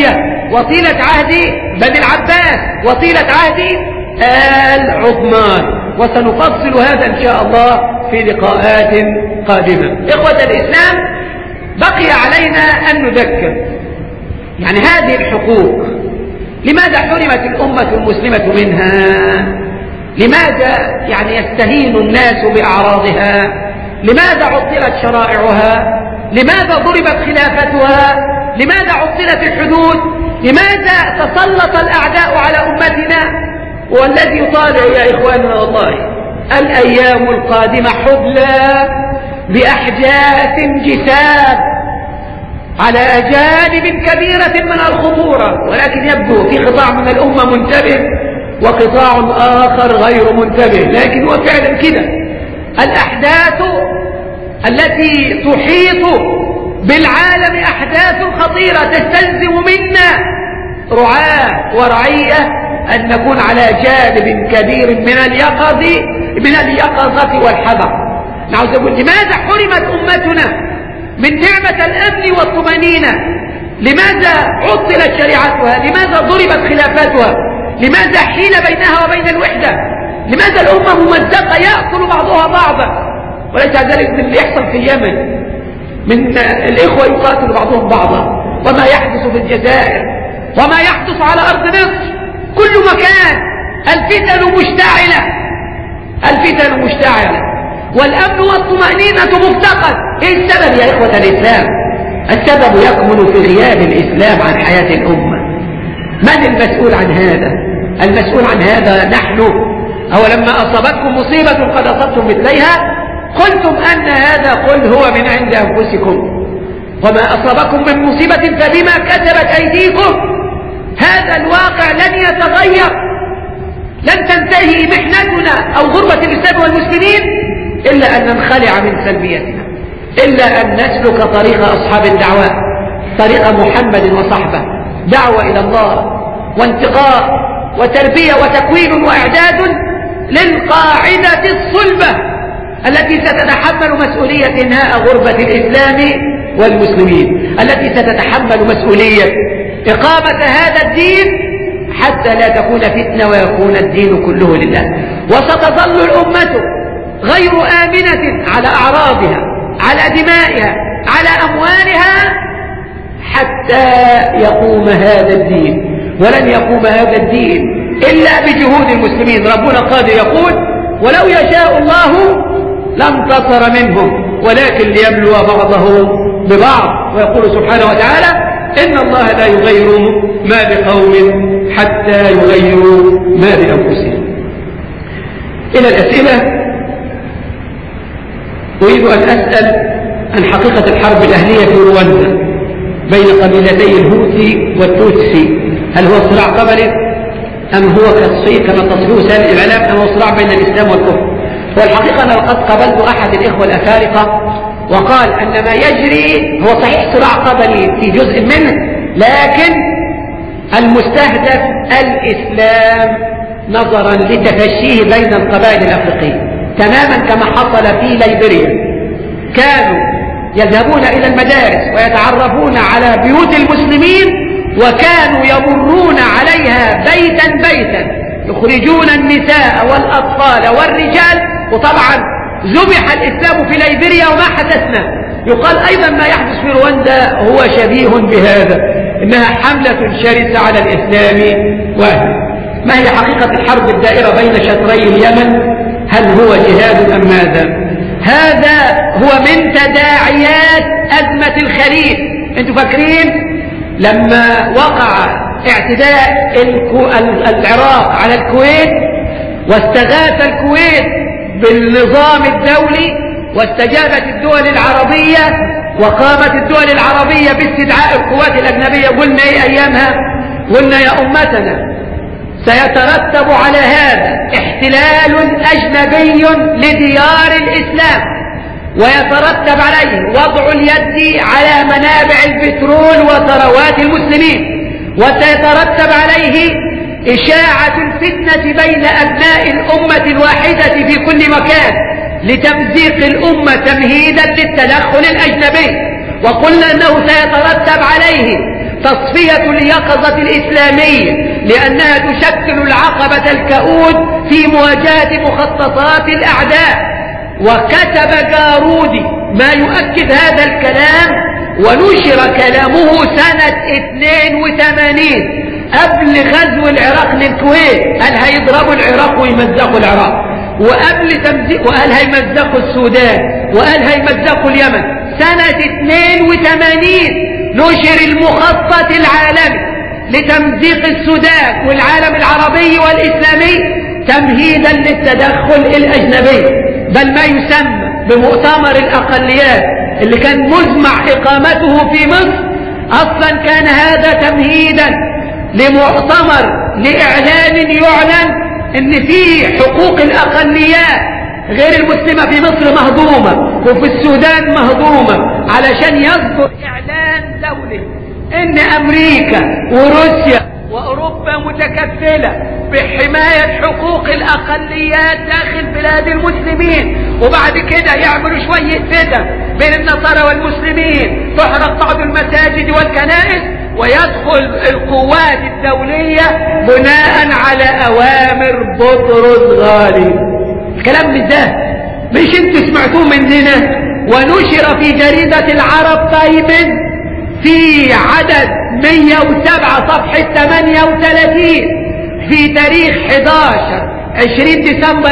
وطيلة عهد بني العباس وطيلة عهد آل عثمان. وسنفصل هذا إن شاء الله في لقاءات قادمة. إخوة الإسلام، بقي علينا أن نذكر يعني هذه الحقوق لماذا حرمت الأمة المسلمة منها؟ لماذا يعني يستهين الناس بأعراضها؟ لماذا عطلت شرائعها؟ لماذا ضربت خلافتها؟ لماذا عطلت الحدود؟ لماذا تسلط الأعداء على أمتنا؟ والذي يطالع يا إخواننا والله الأيام القادمة حبلى بأحداث جساد على جانب كبيرة من الخطورة، ولكن يبدو في قطاع من الأمة منتبه وقطاع آخر غير منتبه. لكن هو فعلا كده، الأحداث التي تحيط بالعالم أحداث خطيرة تستلزم منا رعاة ورعية أن نكون على جانب كبير من اليقظة والحذر. نعوذ بالله. لماذا حرمت أمتنا من نعمة الأمن والطمأنينة؟ لماذا عطلت شريعتها؟ لماذا ضربت خلافتها؟ لماذا حيل بينها وبين الوحدة؟ لماذا الأمة ممزقة يأكل بعضها بعضا؟ وليس ذلك من اللي يحصل في اليمن، من الإخوة يقاتل بعضهم بعضا، وما يحدث في الجزائر، وما يحدث على أرض مصر. كل مكان الفتن مشتعلة والأمن والطمأنينة مفتقد. إيه السبب يا إخوة الإسلام؟ السبب يكمن في غياب الإسلام عن حياة الأمة. من المسؤول عن هذا؟ المسؤول عن هذا نحن. أو لما أصابتكم مصيبة قد أصبتم مثليها قلتم أن هذا، قل هو من عند أنفسكم، وما أصابكم من مصيبة فبما كسبت أيديكم. هذا الواقع لن يتغير، لن تنتهي محنتنا أو غربة الإسلام والمسلمين إلا أن ننخلع من سلبيتنا، إلا أن نسلك طريق أصحاب الدعوات، طريق محمد وصحبه، دعوة إلى الله وانتقاء وتربية وتكوين وإعداد للقاعدة الصلبة التي ستتحمل مسؤولية إنهاء غربة الإسلام والمسلمين، التي ستتحمل مسؤولية إقامة هذا الدين حتى لا تكون فتنة ويكون الدين كله لله. وستظل الأمة غير آمنة على أعراضها، على دمائها، على أموالها حتى يقوم هذا الدين. ولن يقوم هذا الدين إلا بجهود المسلمين. ربنا قادر يقول ولو يشاء الله لانتصر منهم ولكن ليبلو بعضهم ببعض. ويقول سبحانه وتعالى إن الله لا يغير ما بقوم حتى يغيروا ما بأنفسهم. إلى الأسئلة. أريد أن أسأل عن حقيقة الحرب الأهلية في رواندا بين قبيلتي الهوتي والتوتسي. هل هو صراع قبلي أم هو كما تصفيه سائر الإعلام، أم هو صراع بين الإسلام والكفر؟ والحقيقة أنا قد قابلت أحد الإخوة الأفارقة وقال أن ما يجري هو صحيح صراع قبلي في جزء منه، لكن المستهدف الإسلام نظرا لتفشيه بين القبائل الأفريقية، تماما كما حصل في ليبيريا. كانوا يذهبون إلى المدارس ويتعرفون على بيوت المسلمين وكانوا يمرون عليها بيتا بيتا يخرجون النساء والأطفال والرجال. وطبعا ذبح الإسلام في ليبيريا وما حدثنا. يقال أيضا ما يحدث في رواندا هو شبيه بهذا، إنها حملة شرسة على الإسلام وأهله. ما هي حقيقة الحرب الدائرة بين شطري اليمن؟ هل هو جهاد أم ماذا؟ هذا هو من تداعيات أزمة الخليج. أنتم فاكرين لما وقع اعتداء العراق على الكويت واستغاث الكويت بالنظام الدولي واستجابت الدول العربية وقامت الدول العربية باستدعاء القوات الأجنبية. قلنا إيه أيامها؟ قلنا يا أمتنا سيترتب على هذا احتلال أجنبي لديار الإسلام، ويترتب عليه وضع اليد على منابع البترول وثروات المسلمين، وسيترتب عليه إشاعة الفتنة بين أبناء الأمة الواحدة في كل مكان لتمزيق الأمة تمهيدا للتدخل الأجنبي. وقلنا أنه سيترتب عليه
تصفية اليقظة الإسلامية لأنها تشكل العقبة الكؤود في مواجهة مخططات الأعداء. وكتب جارودي ما يؤكد هذا الكلام، ونشر كلامه سنة 82 قبل غزو العراق للكويت. قال هيضربوا العراق ويمزقوا العراق، وقبل تمزيق، وقال هيمزقوا السودان، وقال هيمزقوا اليمن. سنة 82 نشر المخطط العالمي لتمزيق السودان والعالم العربي والإسلامي تمهيدا للتدخل الأجنبي، بل ما يسمى بمؤتمر الأقليات اللي كان مزمع إقامته في مصر أصلا كان هذا تمهيدا لمؤتمر لإعلان يعلن ان في حقوق الأقليات غير المسلمة في مصر مهضومة وفي السودان مهضومة، علشان يصدر إعلان دولي ان أمريكا وروسيا وأوروبا متكفلة بحماية حقوق الأقليات داخل بلاد المسلمين. وبعد كده يعملوا شوية فتن بين النصارى والمسلمين، تحرق بعض المساجد والكنائس، ويدخل القوات الدولية بناء على أوامر بطرس غالي. الكلام من ده مش انتوا سمعتوه مننا، ونشر في جريدة العرب تايمز في عدد 107 صفحة 38 في تاريخ 11/20 ديسمبر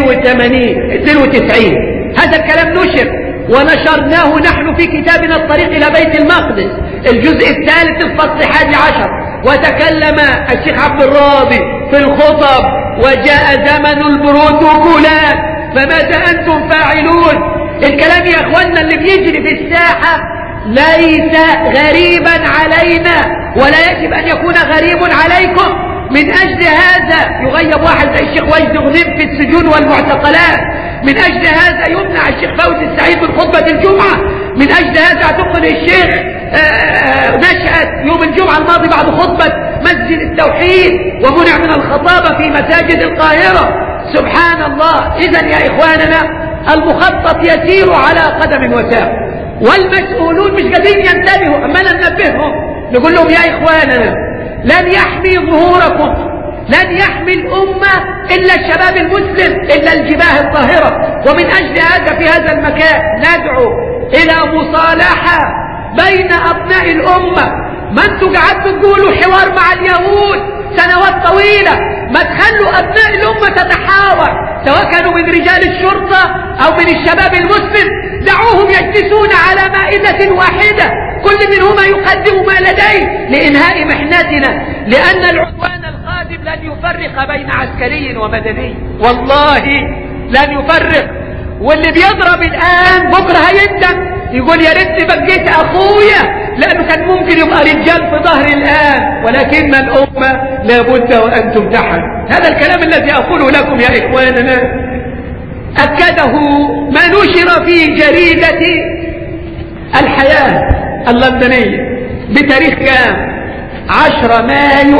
92. هذا الكلام نشر ونشرناه نحن في كتابنا الطريق إلى بيت المقدس الجزء الثالث الفصل 11. وتكلم الشيخ عبد الراضي في الخطب: وجاء زمن البروتوكولات فماذا أنتم فاعلون. الكلام يا أخواننا اللي بيجري في الساحة ليس غريبا علينا ولا يجب أن يكون غريب عليكم. من أجل هذا يغيب واحد زي الشيخ وجد غنيم في السجون والمعتقلات، من أجل هذا يمنع الشيخ فوزي السعيد من خطبة الجمعة، من أجل هذا اعتقل الشيخ نشأت يوم الجمعة الماضي بعد خطبة مسجد التوحيد ومنع من الخطابة في مساجد القاهرة. سبحان الله. إذن يا إخواننا المخطط يسير على قدم وساق، والمسؤولون مش قادرين ينتبهوا. أما ننبههم نقول لهم يا إخواننا لن يحمي ظهوركم، لن يحمي الأمة إلا الشباب المسلم، إلا الجباه الطاهرة. ومن أجل هذا في هذا المكان ندعو إلى مصالحة بين أبناء الأمة. ما انتوا قعدتوا تقولوا حوار مع اليهود سنوات طويلة، ما تخلوا أبناء الأمة تتحاور، سواء كانوا من رجال الشرطة أو من الشباب المسلم. دعوهم يجلسون على مائدة واحدة، كل منهما يقدم ما لديه لإنهاء محنتنا، لأن العدوان القادم لن يفرق بين عسكري ومدني، والله لن يفرق. واللي بيضرب الآن بكرة هيندم يقول يا ريتني بقيت أخويا، لأنه كان ممكن يبقى رجال في ظهري الآن، ولكن الأمة لابد وأن تمتحن. هذا الكلام الذي أقوله لكم يا إخواننا أكده ما نشر في جريدة الحياة اللندنية بتاريخ كام؟ 10 مايو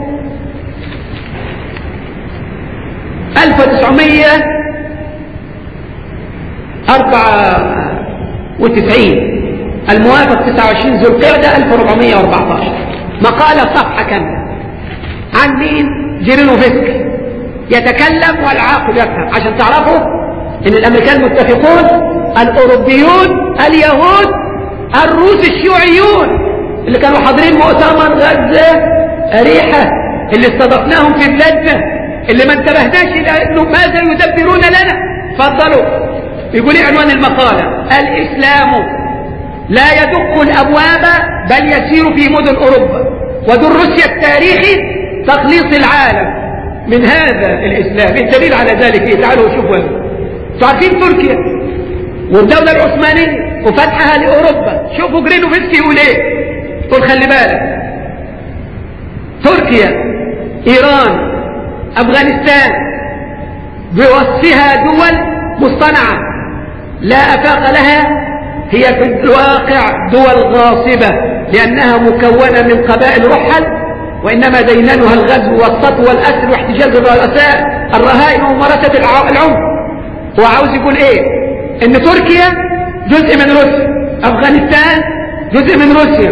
1994 الموافق 29 ذو القعدة 1414. مقالة صفحة كاملة عن مين؟ جيرينوفسكي يتكلم والعاقل يفهم، عشان تعرفوا ان الامريكان متفقون، الاوروبيون، اليهود، الروس الشيوعيون اللي كانوا حاضرين مؤتمر غزة ريحة اللي استضفناهم في بلادنا، اللي ما انتبهناش الى انه ماذا يدبرون لنا. فضلوا يقول عنوان المقالة: الاسلام لا يدق الابواب بل يسير في مدن اوروبا، ودور روسيا التاريخي تخليص العالم من هذا الاسلام. الدليل على ذلك ايه؟ تعالوا شوفوا. انتوا عارفين تركيا والدولة العثمانية وفتحها لأوروبا، شوفوا جرينوفسكي يقول ايه. قل خلي بالك، تركيا، إيران، أفغانستان بوصفها دول مصطنعة لا أفاق لها، هي في الواقع دول غاصبة لأنها مكونة من قبائل رحل، وإنما دينانها الغزو والسطو والأسر واحتجاز الرؤساء الرهائن وممارسة العنف. هو عاوز يقول ايه؟ ان تركيا جزء من روسيا، افغانستان جزء من روسيا،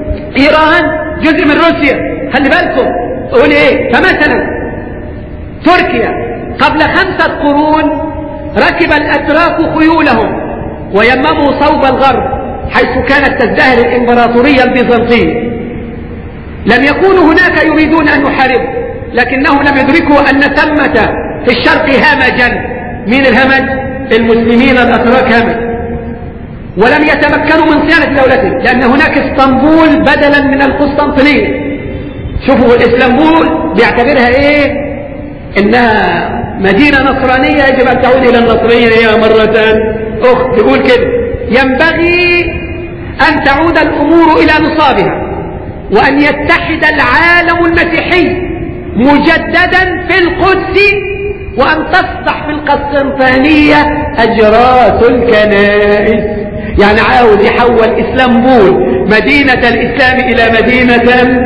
إيران جزء من روسيا، خلي بالكم قول إيه. فمثلا تركيا قبل 5 قرون ركب الأتراك خيولهم ويمموا صوب الغرب حيث كانت تزدهر الإمبراطورية البيزنطية. لم يكونوا هناك يريدون أن يحاربوا، لكنهم لم يدركوا أن ثمة في الشرق همجا. مين الهمج؟ المسلمين الأتراك همج، ولم يتمكنوا من صيانة دولتهم، لأن هناك اسطنبول بدلا من القسطنطينية. شوفوا الاسطنبول بيعتبرها ايه؟ انها مدينة نصرانية يجب ان تعود الى النصرانية مرة اخرى. تقول كده ينبغي ان تعود الامور الى نصابها، وان يتحد العالم المسيحي مجددا في القدس، وان تصبح في القسطنطينية اجراس الكنائس. يعني عاوز يحول اسطنبول مدينة الاسلام الى مدينة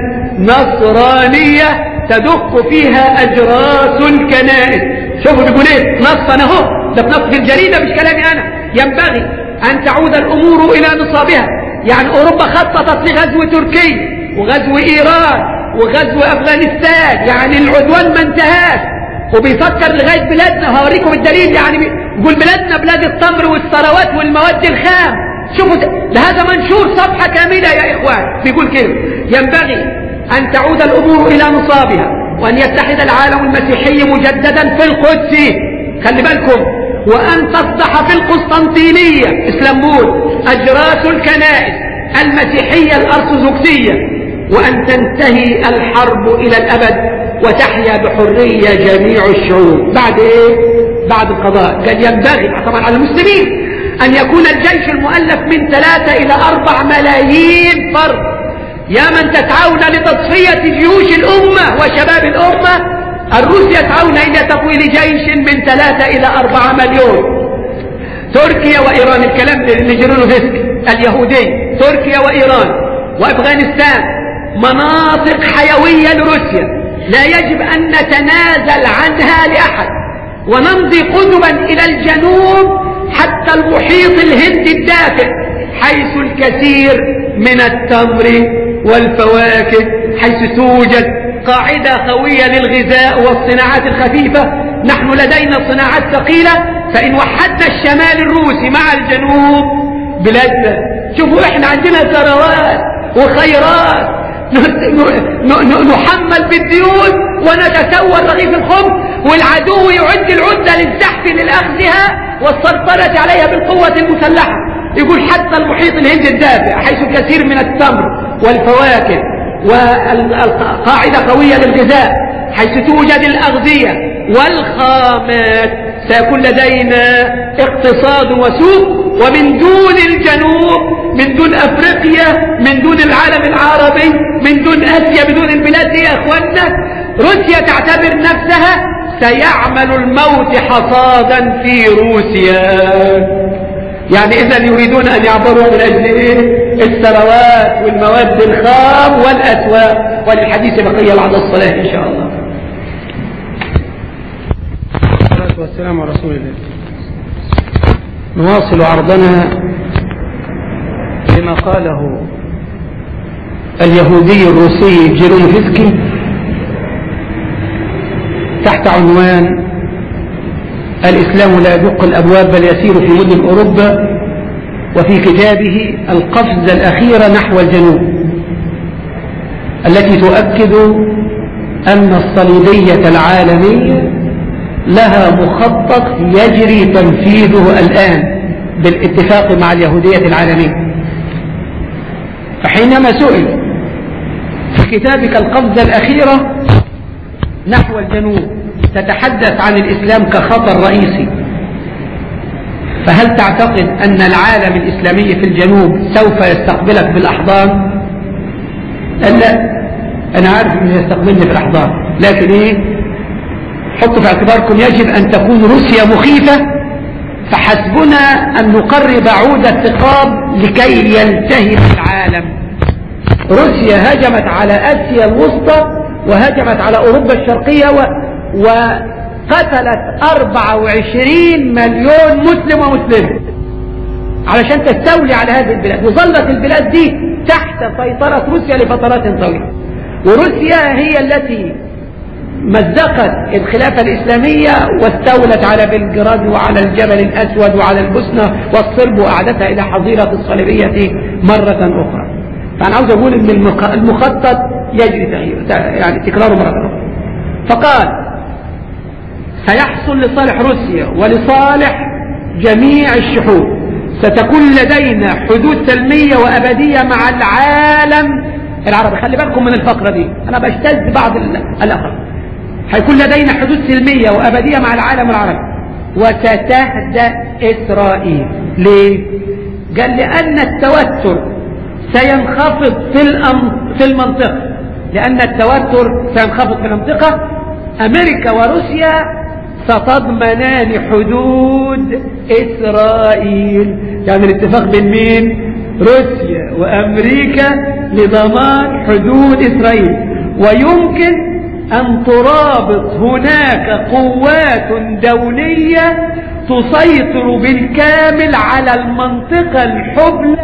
نصرانية تدق فيها اجراس الكنائس. شوفوا بيقول ايه؟ نص انا اهو، ده بنص في الجريدة مش كلامي انا. ينبغي ان تعود الامور الى نصابها. يعني اوروبا خططت لغزو تركيا وغزو ايران وغزو افغانستان، يعني العدوان ما انتهاش، وبيفكر لغاية بلادنا. هوريكم الدليل. يعني بيقول بلادنا بلاد التمر والثروات والمواد الخام. شوفوا هذا منشور صفحة كاملة يا اخوان. بيقول كده ينبغي أن تعود الأمور إلى نصابها، وأن يتحد العالم المسيحي مجددا في القدس. خلي بالكم. وأن تصبح في القسطنطينية اسطنبول أجراس الكنائس المسيحية الأرثوذكسية، وأن تنتهي الحرب إلى الأبد وتحيا بحرية جميع الشعوب. بعد إيه؟ بعد القضاء. قال ينبغي طبعا على المسلمين أن يكون الجيش المؤلف من 3 إلى 4 ملايين فرد. يا من تسعون لتصفية جيوش الأمة وشباب الأمة، الروس يسعون إلى تطويل جيش من 3 إلى 4 مليون. تركيا وإيران، الكلام لجيرونوفسكي اليهودي، تركيا وإيران وأفغانستان مناطق حيوية لروسيا لا يجب أن نتنازل عنها لأحد، ونمضي قدما إلى الجنوب حتى المحيط الهندي الدافئ، حيث الكثير من التمر والفواكه، حيث توجد قاعدة قوية للغذاء والصناعات الخفيفة. نحن لدينا صناعات ثقيلة، فإن وحدنا الشمال الروسي مع الجنوب بلادنا. شوفوا احنا عندنا ثروات وخيرات، نحمل بالديون ونتسول رغيف الخبز، والعدو يعد العدة للزحف للأخذها والسيطرة عليها بالقوة المسلحة. يقول حتى المحيط الهندي الدافئ، حيث الكثير من التمر والفواكه والقاعدة قوية للغذاء، حيث توجد الأغذية والخامات، سيكون لدينا اقتصاد وسوق. ومن دون الجنوب، من دون أفريقيا، من دون العالم العربي، من دون آسيا، بدون البلاد دي يا أخوانا، روسيا تعتبر نفسها سيعمل الموت حصادا في روسيا. يعني إذا يريدون أن يعبروا من أجل إيه؟ الثروات والمواد الخام والأسواق. وللحديث بقية بعد الصلاة إن شاء الله. والصلاة والسلام على رسول الله. نواصل عرضنا بما قاله اليهودي الروسي جيرونوفسكي تحت عنوان الإسلام لا يدق الأبواب بل يسير في مدن أوروبا، وفي كتابه القفزة الأخيرة نحو الجنوب، التي تؤكد أن الصليبية العالمية لها مخطط يجري تنفيذه الآن بالاتفاق مع اليهودية العالمية. فحينما سئل في كتابك القفزة الأخيرة نحو الجنوب تتحدث عن الإسلام كخطر رئيسي، فهل تعتقد أن العالم الإسلامي في الجنوب سوف يستقبلك بالأحضان؟ لا، أنا عارف أنه يستقبلني بالأحضان، لكن إيه؟ حطوا في اعتباركم يجب أن تكون روسيا مخيفة، فحسبنا أن نقرب عود الثقاب لكي يلتهب العالم. روسيا هجمت على آسيا الوسطى وهجمت على أوروبا الشرقية وقتلت 24 مليون مسلم ومسلمة علشان تستولي على هذه البلاد، وظلت البلاد دي تحت سيطرة روسيا لفترات طويلة. وروسيا هي التي مزقت الخلافة الإسلامية واستولت على بلغراد وعلى الجبل الأسود وعلى البوسنة والصرب وأعادتها إلى حظيرة الصليبية مرة أخرى. فأنا عاوز أقول أن المخطط يجري يعني تكراره مرة أخرى. فقال سيحصل لصالح روسيا ولصالح جميع الشعوب، ستكون لدينا حدود سلمية وأبدية مع العالم العربي. خلي بالكم من الفقرة دي، أنا بجتز بعض الأخر. هيكون لدينا حدود سلمية وأبدية مع العالم العربي، وستهدأ إسرائيل. ليه؟ قال لأن التوتر سينخفض في المنطقة، لأن التوتر سينخفض في المنطقة. أمريكا وروسيا ستضمنان حدود إسرائيل، يعني الاتفاق بين مين؟ روسيا وأمريكا لضمان حدود إسرائيل. ويمكن أن ترابط هناك قوات دولية تسيطر بالكامل على المنطقة الحبلى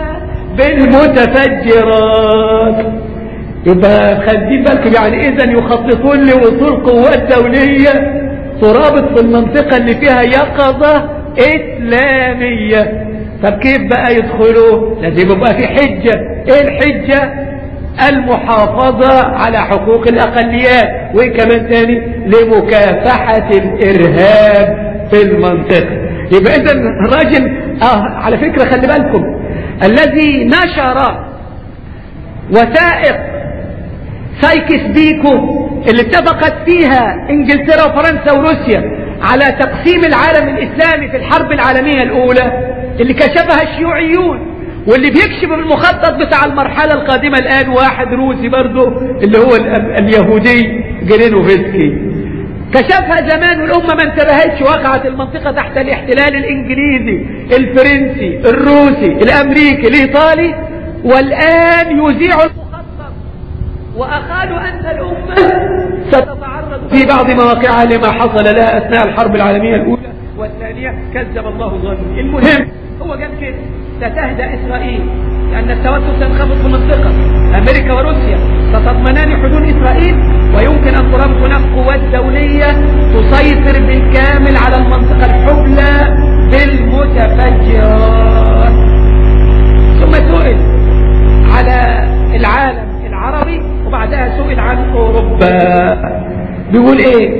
بالمتفجرات. يبقى خدين بالكم، يعني إذن يخططون لوصول قوات دولية ترابط في المنطقة اللي فيها يقظة إسلامية. طب كيف بقى يدخلوا؟ لازم يبقى في حجة. إيه الحجة؟ المحافظة على حقوق الأقليات، وكمان تاني لمكافحة الإرهاب في المنطقة. يبقى إذا الراجل على فكرة خلي بالكم، الذي نشر وثائق سايكس بيكو اللي اتفقت فيها انجلترا وفرنسا وروسيا على تقسيم العالم الإسلامي في الحرب العالمية الأولى، اللي كشفها الشيوعيون، واللي بيكشف المخطط بتاع المرحلة القادمة الآن واحد روسي برضه اللي هو اليهودي جرينوفسكي، كشفها زمان والأمة ما انتبهتش. وقعت المنطقة تحت الاحتلال الإنجليزي الفرنسي الروسي الأمريكي الإيطالي، والآن يذيع المخطط وأخالوا أن الأمة ستتعرض في بعض مواقعها لما حصل لها أثناء الحرب العالمية الأولى والثانية. كذب الله الظالمين. المهم هو قال كده ستهدأ إسرائيل لأن التوتر سينخفض في المنطقة. أمريكا وروسيا ستضمنان حدود إسرائيل، ويمكن أن تربط هناك قوات دولية تسيطر بالكامل على المنطقة الحبلى بالمتفجرات. ثم سئل على العالم العربي وبعدها سئل عن أوروبا. بيقول إيه؟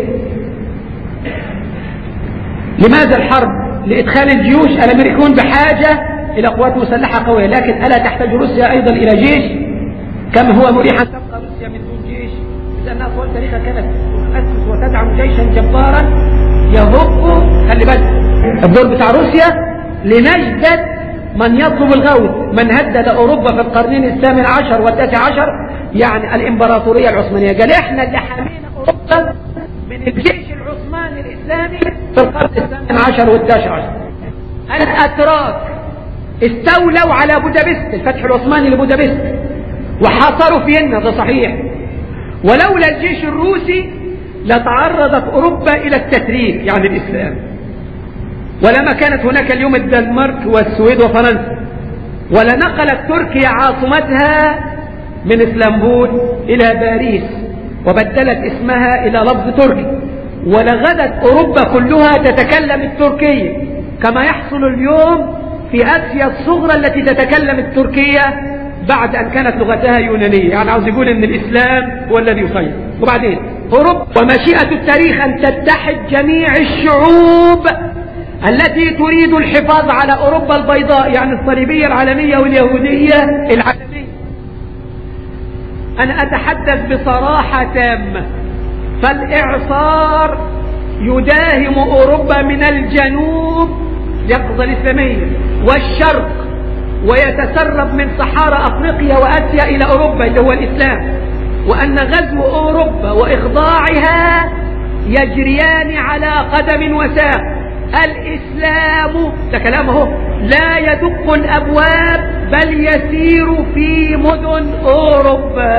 لماذا الحرب؟ لإدخال الجيوش. الأمريكون بحاجة إلى قوات مسلحة قوية، لكن ألا تحتاج روسيا أيضا إلى جيش؟ كم هو مريح أن تبقى روسيا من دون جيش؟ إذ أنها طوال تاريخها كانت تؤسس وتدعم جيشا جبارا يهب. خلي بالك الدور بتاع روسيا لنجدة من يطلب الغوث، من هدد أوروبا في القرنين الثامن عشر والتاسع عشر، يعني الإمبراطورية العثمانية. قال إحنا اللي حمينا أوروبا من الجيش العثماني الإسلامي في القرن الثامن عشر والتاسع عشر. الأتراك استولوا على بودابست، الفتح العثماني لبودابست، وحاصروا فيينا، ده صحيح. ولولا الجيش الروسي لتعرضت أوروبا إلى التتريك، يعني الإسلام، ولما كانت هناك اليوم الدنمارك والسويد وفرنسا، ولنقلت تركيا عاصمتها من اسطنبول إلى باريس وبدلت اسمها إلى لفظ تركي، ولغدت أوروبا كلها تتكلم التركية، كما يحصل اليوم في آسيا الصغرى التي تتكلم التركية بعد أن كانت لغتها يونانية. يعني عاوز يقول أن الإسلام هو الذي يسيطر. وبعدين أوروبا ومشيئة التاريخ أن تتحد جميع الشعوب التي تريد الحفاظ على أوروبا البيضاء، يعني الصليبية العالمية واليهودية العالمية. أنا أتحدث بصراحة تامة، فالإعصار يداهم أوروبا من الجنوب يقظة الإسلامية والشرق، ويتسرب من صحارى أفريقيا وآسيا إلى أوروبا اللي هو الإسلام، وأن غزو أوروبا وإخضاعها يجريان على قدم وساق. الإسلام ده كلامه لا يدق الأبواب بل يسير في مدن أوروبا.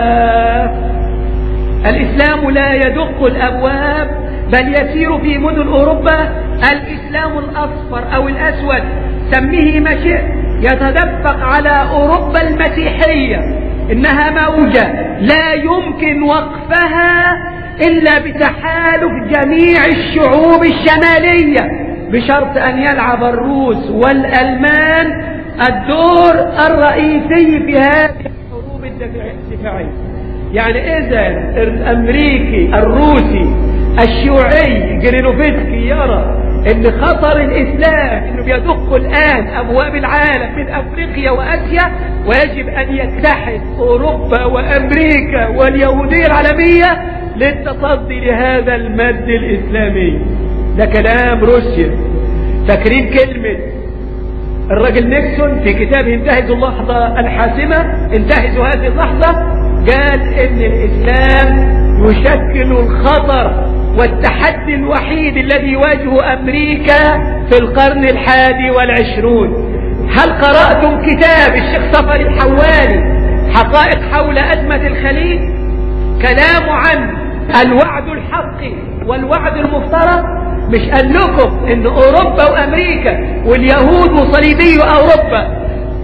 الإسلام لا يدق الأبواب بل يسير في مدن أوروبا. الإسلام الأصفر أو الأسود سميه ما شئت، يتدفق على أوروبا المسيحية إنها موجة لا يمكن وقفها إلا بتحالف جميع الشعوب الشمالية، بشرط أن يلعب الروس والألمان الدور الرئيسي في هذه الحروب الدفاعية. يعني إذا الأمريكي الروسي الشيوعي جرينوفسكي يرى ان خطر الاسلام انه بيدق الان ابواب العالم من افريقيا واسيا، ويجب ان يتحد اوروبا وامريكا واليهودية العالمية للتصدي لهذا المد الاسلامي. ده كلام روسيا. فاكرين كلمة الراجل نيكسون في كتابه انتهزوا اللحظة الحاسمة، انتهزوا هذه اللحظة، قال ان الاسلام يشكل الخطر والتحدي الوحيد الذي يواجه أمريكا في القرن 21. هل قرأتم كتاب الشيخ صفر الحوالي حقائق حول أزمة الخليج؟ كلام عن الوعد الحقي والوعد المفترض. مش قال لكم ان أوروبا وأمريكا واليهود وصليبي أوروبا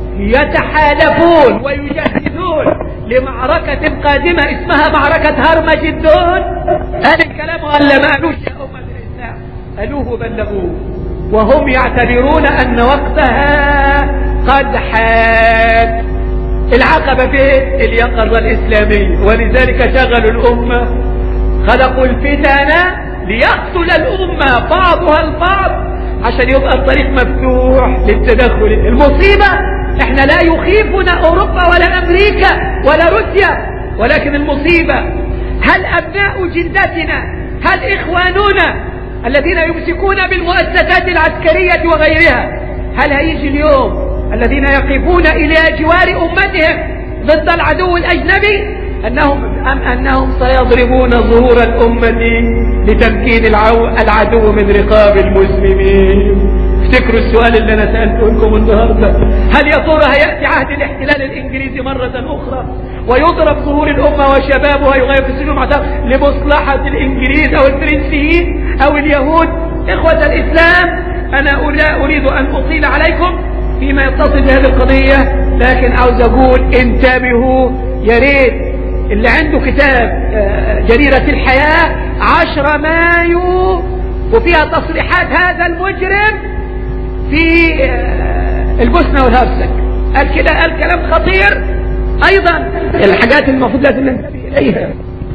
يتحالفون ويجهزون لمعركة قادمة اسمها معركة هرمجدون؟ قال الكلام ولا ما قالوش يا أمة الإسلام؟ قالوه بلغوه، وهم يعتبرون أن وقتها قد حان. العقبة فين؟ اليقظة الإسلامية. ولذلك شغلوا الأمة، خلقوا الفتن ليقتل الأمة بعضها البعض عشان يبقى الطريق مفتوح للتدخل. المصيبة احنا لا يخيفنا أوروبا ولا أمريكا ولا روسيا، ولكن المصيبة هل أبناء جلدتنا، هل إخواننا الذين يمسكون بالمؤسسات العسكرية وغيرها، هل هيجي اليوم الذين يقفون إلى جوار أمتهم ضد العدو الأجنبي أنهم سيضربون ظهور الأمة لتمكين العدو من رقاب المسلمين؟ افتكروا السؤال اللي أنا سألته لكم النهاردة، هل يا ترى هيأتي عهد الاحتلال الإنجليزي مرة أخرى ويضرب ظهور الأمة وشبابها يغيرون عداء لمصلحة الإنجليز أو الفرنسيين أو اليهود؟ إخوة الإسلام، أنا لا أريد أن أطيل عليكم فيما يتصل بهذه القضية، لكن عاوز أقول انتبهوا يا ريت اللي عنده كتاب جريرة الحياة 10 مايو وفيها تصريحات هذا المجرم في البوسنة والهرسك، قال كده، قال كلام خطير. أيضا الحاجات المفروض لازم ننتبه إليها،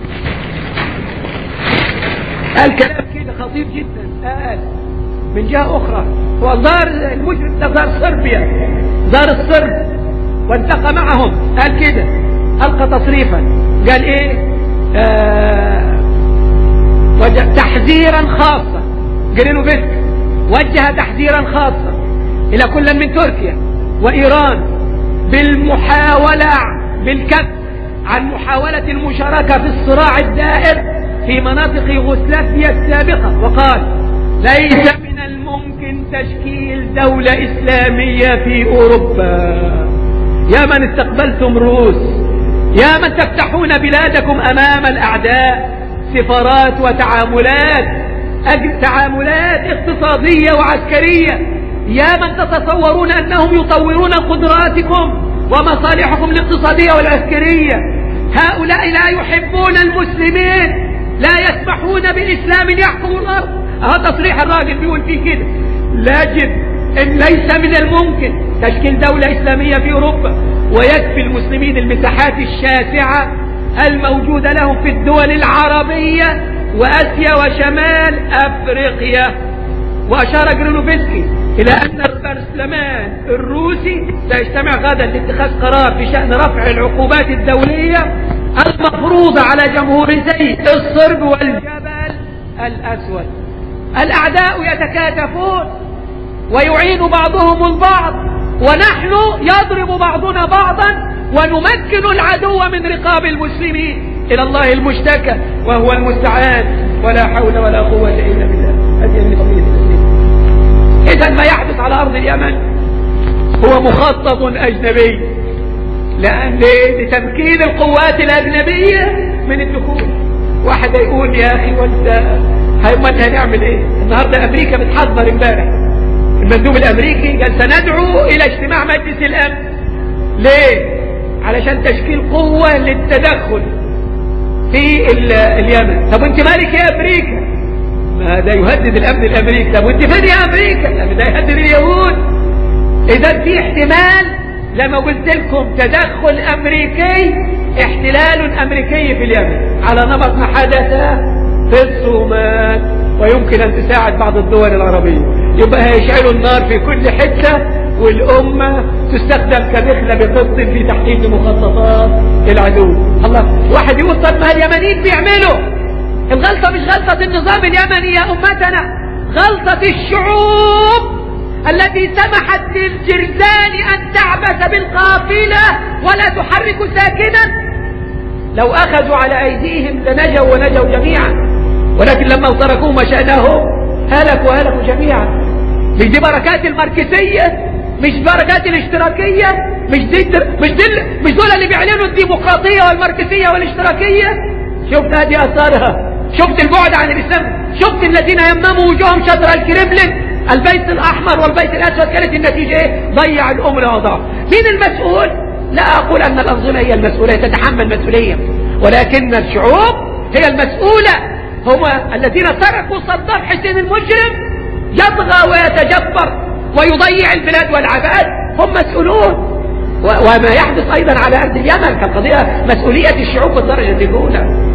قال كلام كده خطير جدا. قال من جهة أخرى هو زار المجرم ده، زار صربيا، زار الصرب والتقى معهم، قال كده، ألقى تصريفا، قال إيه؟ وجه تحذيرا خاصا، جرينوفسكي وجه تحذيرا خاصا إلى كل من تركيا وإيران بالمحاولة بالكف عن محاولة المشاركة في الصراع الدائر في مناطق يوغوسلافيا السابقة، وقال ليس من الممكن تشكيل دولة إسلامية في أوروبا. يا من استقبلتم روس، يا من تفتحون بلادكم أمام الأعداء سفارات تعاملات اقتصادية وعسكرية، يا من تتصورون أنهم يطورون قدراتكم ومصالحكم الاقتصادية والعسكرية، هؤلاء لا يحبون المسلمين، لا يسمحون بالإسلام يحكم الأرض. تصريح الراجل بيقول فيه كده، لاجد إن ليس من الممكن تشكيل دولة إسلامية في أوروبا، ويكفي المسلمين المساحات الشاسعة الموجودة لهم في الدول العربية وآسيا وشمال أفريقيا. وأشار جرينوفسكي إلى أن البرلمان الروسي سيجتمع غدا لاتخاذ قرار في شأن رفع العقوبات الدولية المفروضة على جمهوريتي الصرب والجبل الأسود. الأعداء يتكاتفون ويعين بعضهم البعض، ونحن يضرب بعضنا بعضا ونمكن العدو من رقاب المسلمين. إلى الله المشتكى وهو المستعان، ولا حول ولا قوة إلا بالله. هذه القضية التسليم. إذا ما يحدث على أرض اليمن هو مخطط أجنبي، لأن لتمكين القوات الأجنبية من الدخول. واحد يقول يا أخي وانت هنعمل إيه؟ النهاردة أمريكا بتحضر امبارح المندوب الامريكي قال سندعو الى اجتماع مجلس الامن. ليه؟ علشان تشكيل قوة للتدخل في اليمن. طب وانت مالك يا امريكا؟ ما ده يهدد الامن الامريكي. طب وانت فين يا امريكا؟ ده يهدد اليهود. اذا في احتمال لما قلت لكم تدخل امريكي، احتلال امريكي في اليمن على نمط ما حدث في الصومال، ويمكن ان تساعد بعض الدول العربية. يبقى هيشعلوا النار في كل حتة، والامة تستخدم كمخلة بقط في تحقيق مخططات العدو. الله، واحد يقول طب ما اليمنيين بيعملوا. الغلطة مش غلطة النظام اليمني يا امتنا، غلطة الشعوب التي سمحت للجرذان ان تعبث بالقافلة ولا تحرك ساكنا. لو اخذوا على ايديهم لنجوا ونجوا جميعا، ولكن لما تركوهم شأنهم هلكوا جميعا. مش دي بركات الماركسية؟ مش بركات الاشتراكية؟ مش دول اللي بيعلنوا الديمقراطية والماركسية والاشتراكية؟ شفت هذه اثارها؟ شفت البعد عن الاسلام؟ شفت الذين يمموا وجوههم شطر الكرملين، البيت الاحمر والبيت الاسود؟ كانت النتيجة ايه؟ ضيع الامة وضعها. مين المسؤول؟ لا اقول ان الانظمة هي المسؤولة، تتحمل مسؤولية، ولكن الشعوب هي المسؤولة. هم الذين تركوا صدام حسين المجرم يطغى ويتجبر ويضيع البلاد والعباد، هم مسؤولون. وما يحدث ايضا على ارض اليمن كقضية مسؤولية الشعوب بالدرجة الاولى.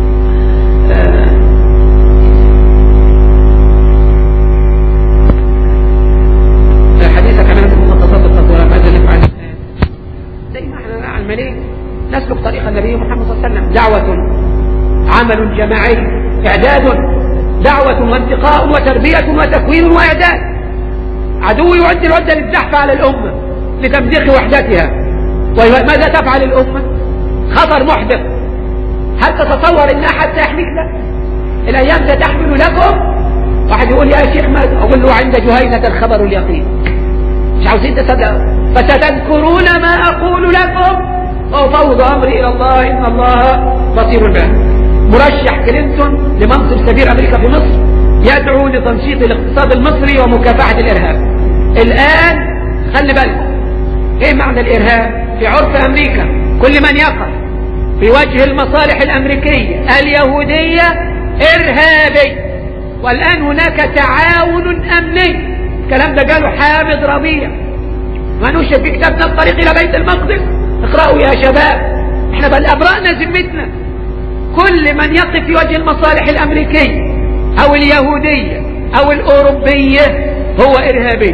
حديثك عن المخططات التطويرية ماذا نفعل الان؟ زي ما احنا عمالين نسلك طريق النبي محمد صلى الله عليه وسلم. دعوة، عمل جماعي، اعداد، دعوة وانتقاء وتربية وتكوين واعداد. عدو يعد العدة للزحف على الامة لتمزيق وحدتها. وماذا تفعل الامة؟ خطر محدث. هل تتصور انها حتى يحميك؟ لا، الايام ستحمل لكم. واحد يقول يا شيخ ما اقول له عند جهينة الخبر اليقين، مش عاوزين تصدقوا، فستذكرون ما اقول لكم وافوض امري الى الله ان الله بصير به. مرشح كلينتون لمنصب سفير امريكا في مصر يدعو لتنشيط الاقتصاد المصري ومكافحة الارهاب. الان خلي بالكم ايه معنى الارهاب في عرف امريكا؟ كل من يقف في وجه المصالح الامريكية اليهودية ارهابي. والان هناك تعاون امني، الكلام ده قاله حامد ربيع ما نشر في كتابنا الطريق الى بيت المقدس. اقرأوا يا شباب، احنا بل ابرأنا ذمتنا. كل من يقف في وجه المصالح الامريكية او اليهودية او الاوروبية هو ارهابي.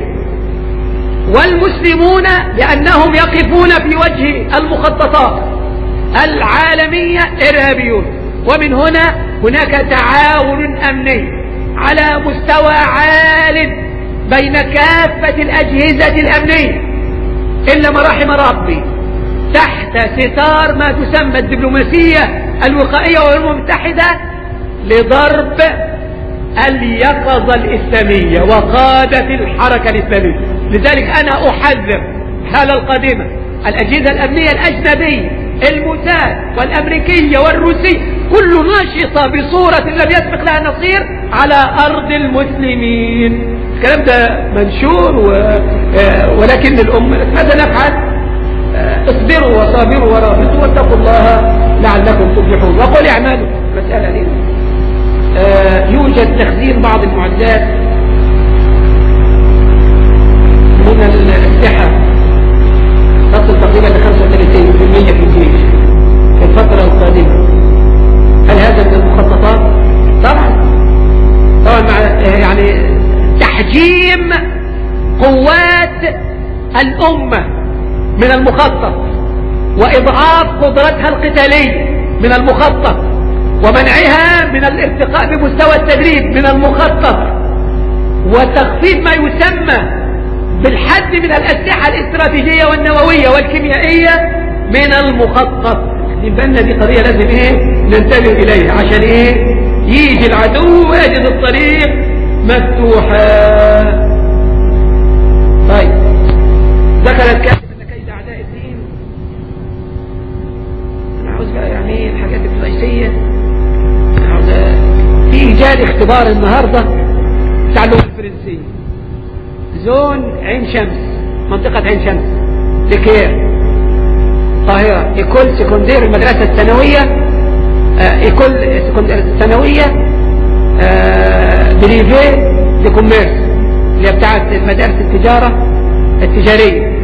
والمسلمون لانهم يقفون في وجه المخططات العالمية ارهابيون. ومن هنا هناك تعاون امني على مستوى عال بين كافة الاجهزة الامنية الا ما رحم ربي، تحت ستار ما تسمى الدبلوماسية الوقائية والأمم المتحدة لضرب اليقظة الإسلامية وقادة الحركة الإسلامية. لذلك أنا أحذر الحالة القادمة الأجهزة الأمنية الأجنبية الموساد والأمريكية والروسية كل ناشطة بصورة لم يسبق لها نصير على أرض المسلمين. الكلام ده منشور ولكن الأمة ماذا نفعل؟ اصبروا وصابروا ورابطوا واتقوا الله لعلكم تفلحون. وقل اعملوا مسألة دي. يوجد تخزين بعض المعدات من الأسلحة تصل تقريبا ل 35% في الجيش في الفترة القادمة. هل هذا من المخططات؟ طبعا مع يعني تحجيم قوات الأمة من المخطط، وإضعاف قدرتها القتالية من المخطط، ومنعها من الارتقاء بمستوى التدريب من المخطط، وتخفيض ما يسمى بالحد من الأسلحة الاستراتيجية والنووية والكيميائية من المخطط. يبقى دي قضية لازم ننتبه إليها عشان يجي العدو ويجد الطريق مفتوحة. طيب ذكر الكاتب يعني الحاجات الرئيسية. في إيجاد اختبار النهاردة بتاع اللغة الفرنسية زون عين شمس، منطقة عين شمس، لكير، القاهرة. إيكول سكوندير، المدرسة الثانوية، إيكول سكوندير الثانوية بريفي دي كوميرس، اللي بتاعت مدارس التجارة التجارية.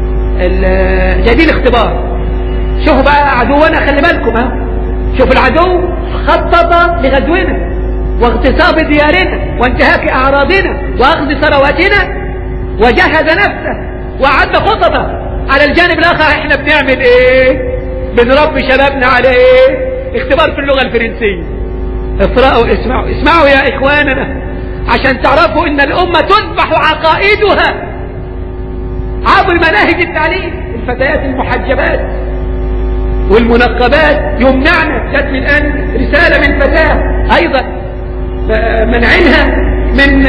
جايبين اختبار. شوفوا بقى عدونا، خلي بالكم ها، شوف العدو خطط لغزونا واغتصاب ديارنا وانتهاك أعراضنا وأخذ ثرواتنا، وجهز نفسه وأعد خططه. على الجانب الآخر احنا بنعمل ايه؟ بنربي شبابنا على ايه؟ اختبار في اللغة الفرنسية. اقرأوا، اسمعوا يا إخواننا عشان تعرفوا ان الأمة تذبح عقائدها عبر مناهج التعليم. الفتيات المحجبات والمنقبات يمنعن. جاتني الآن رسالة من فتاة أيضا منعينها من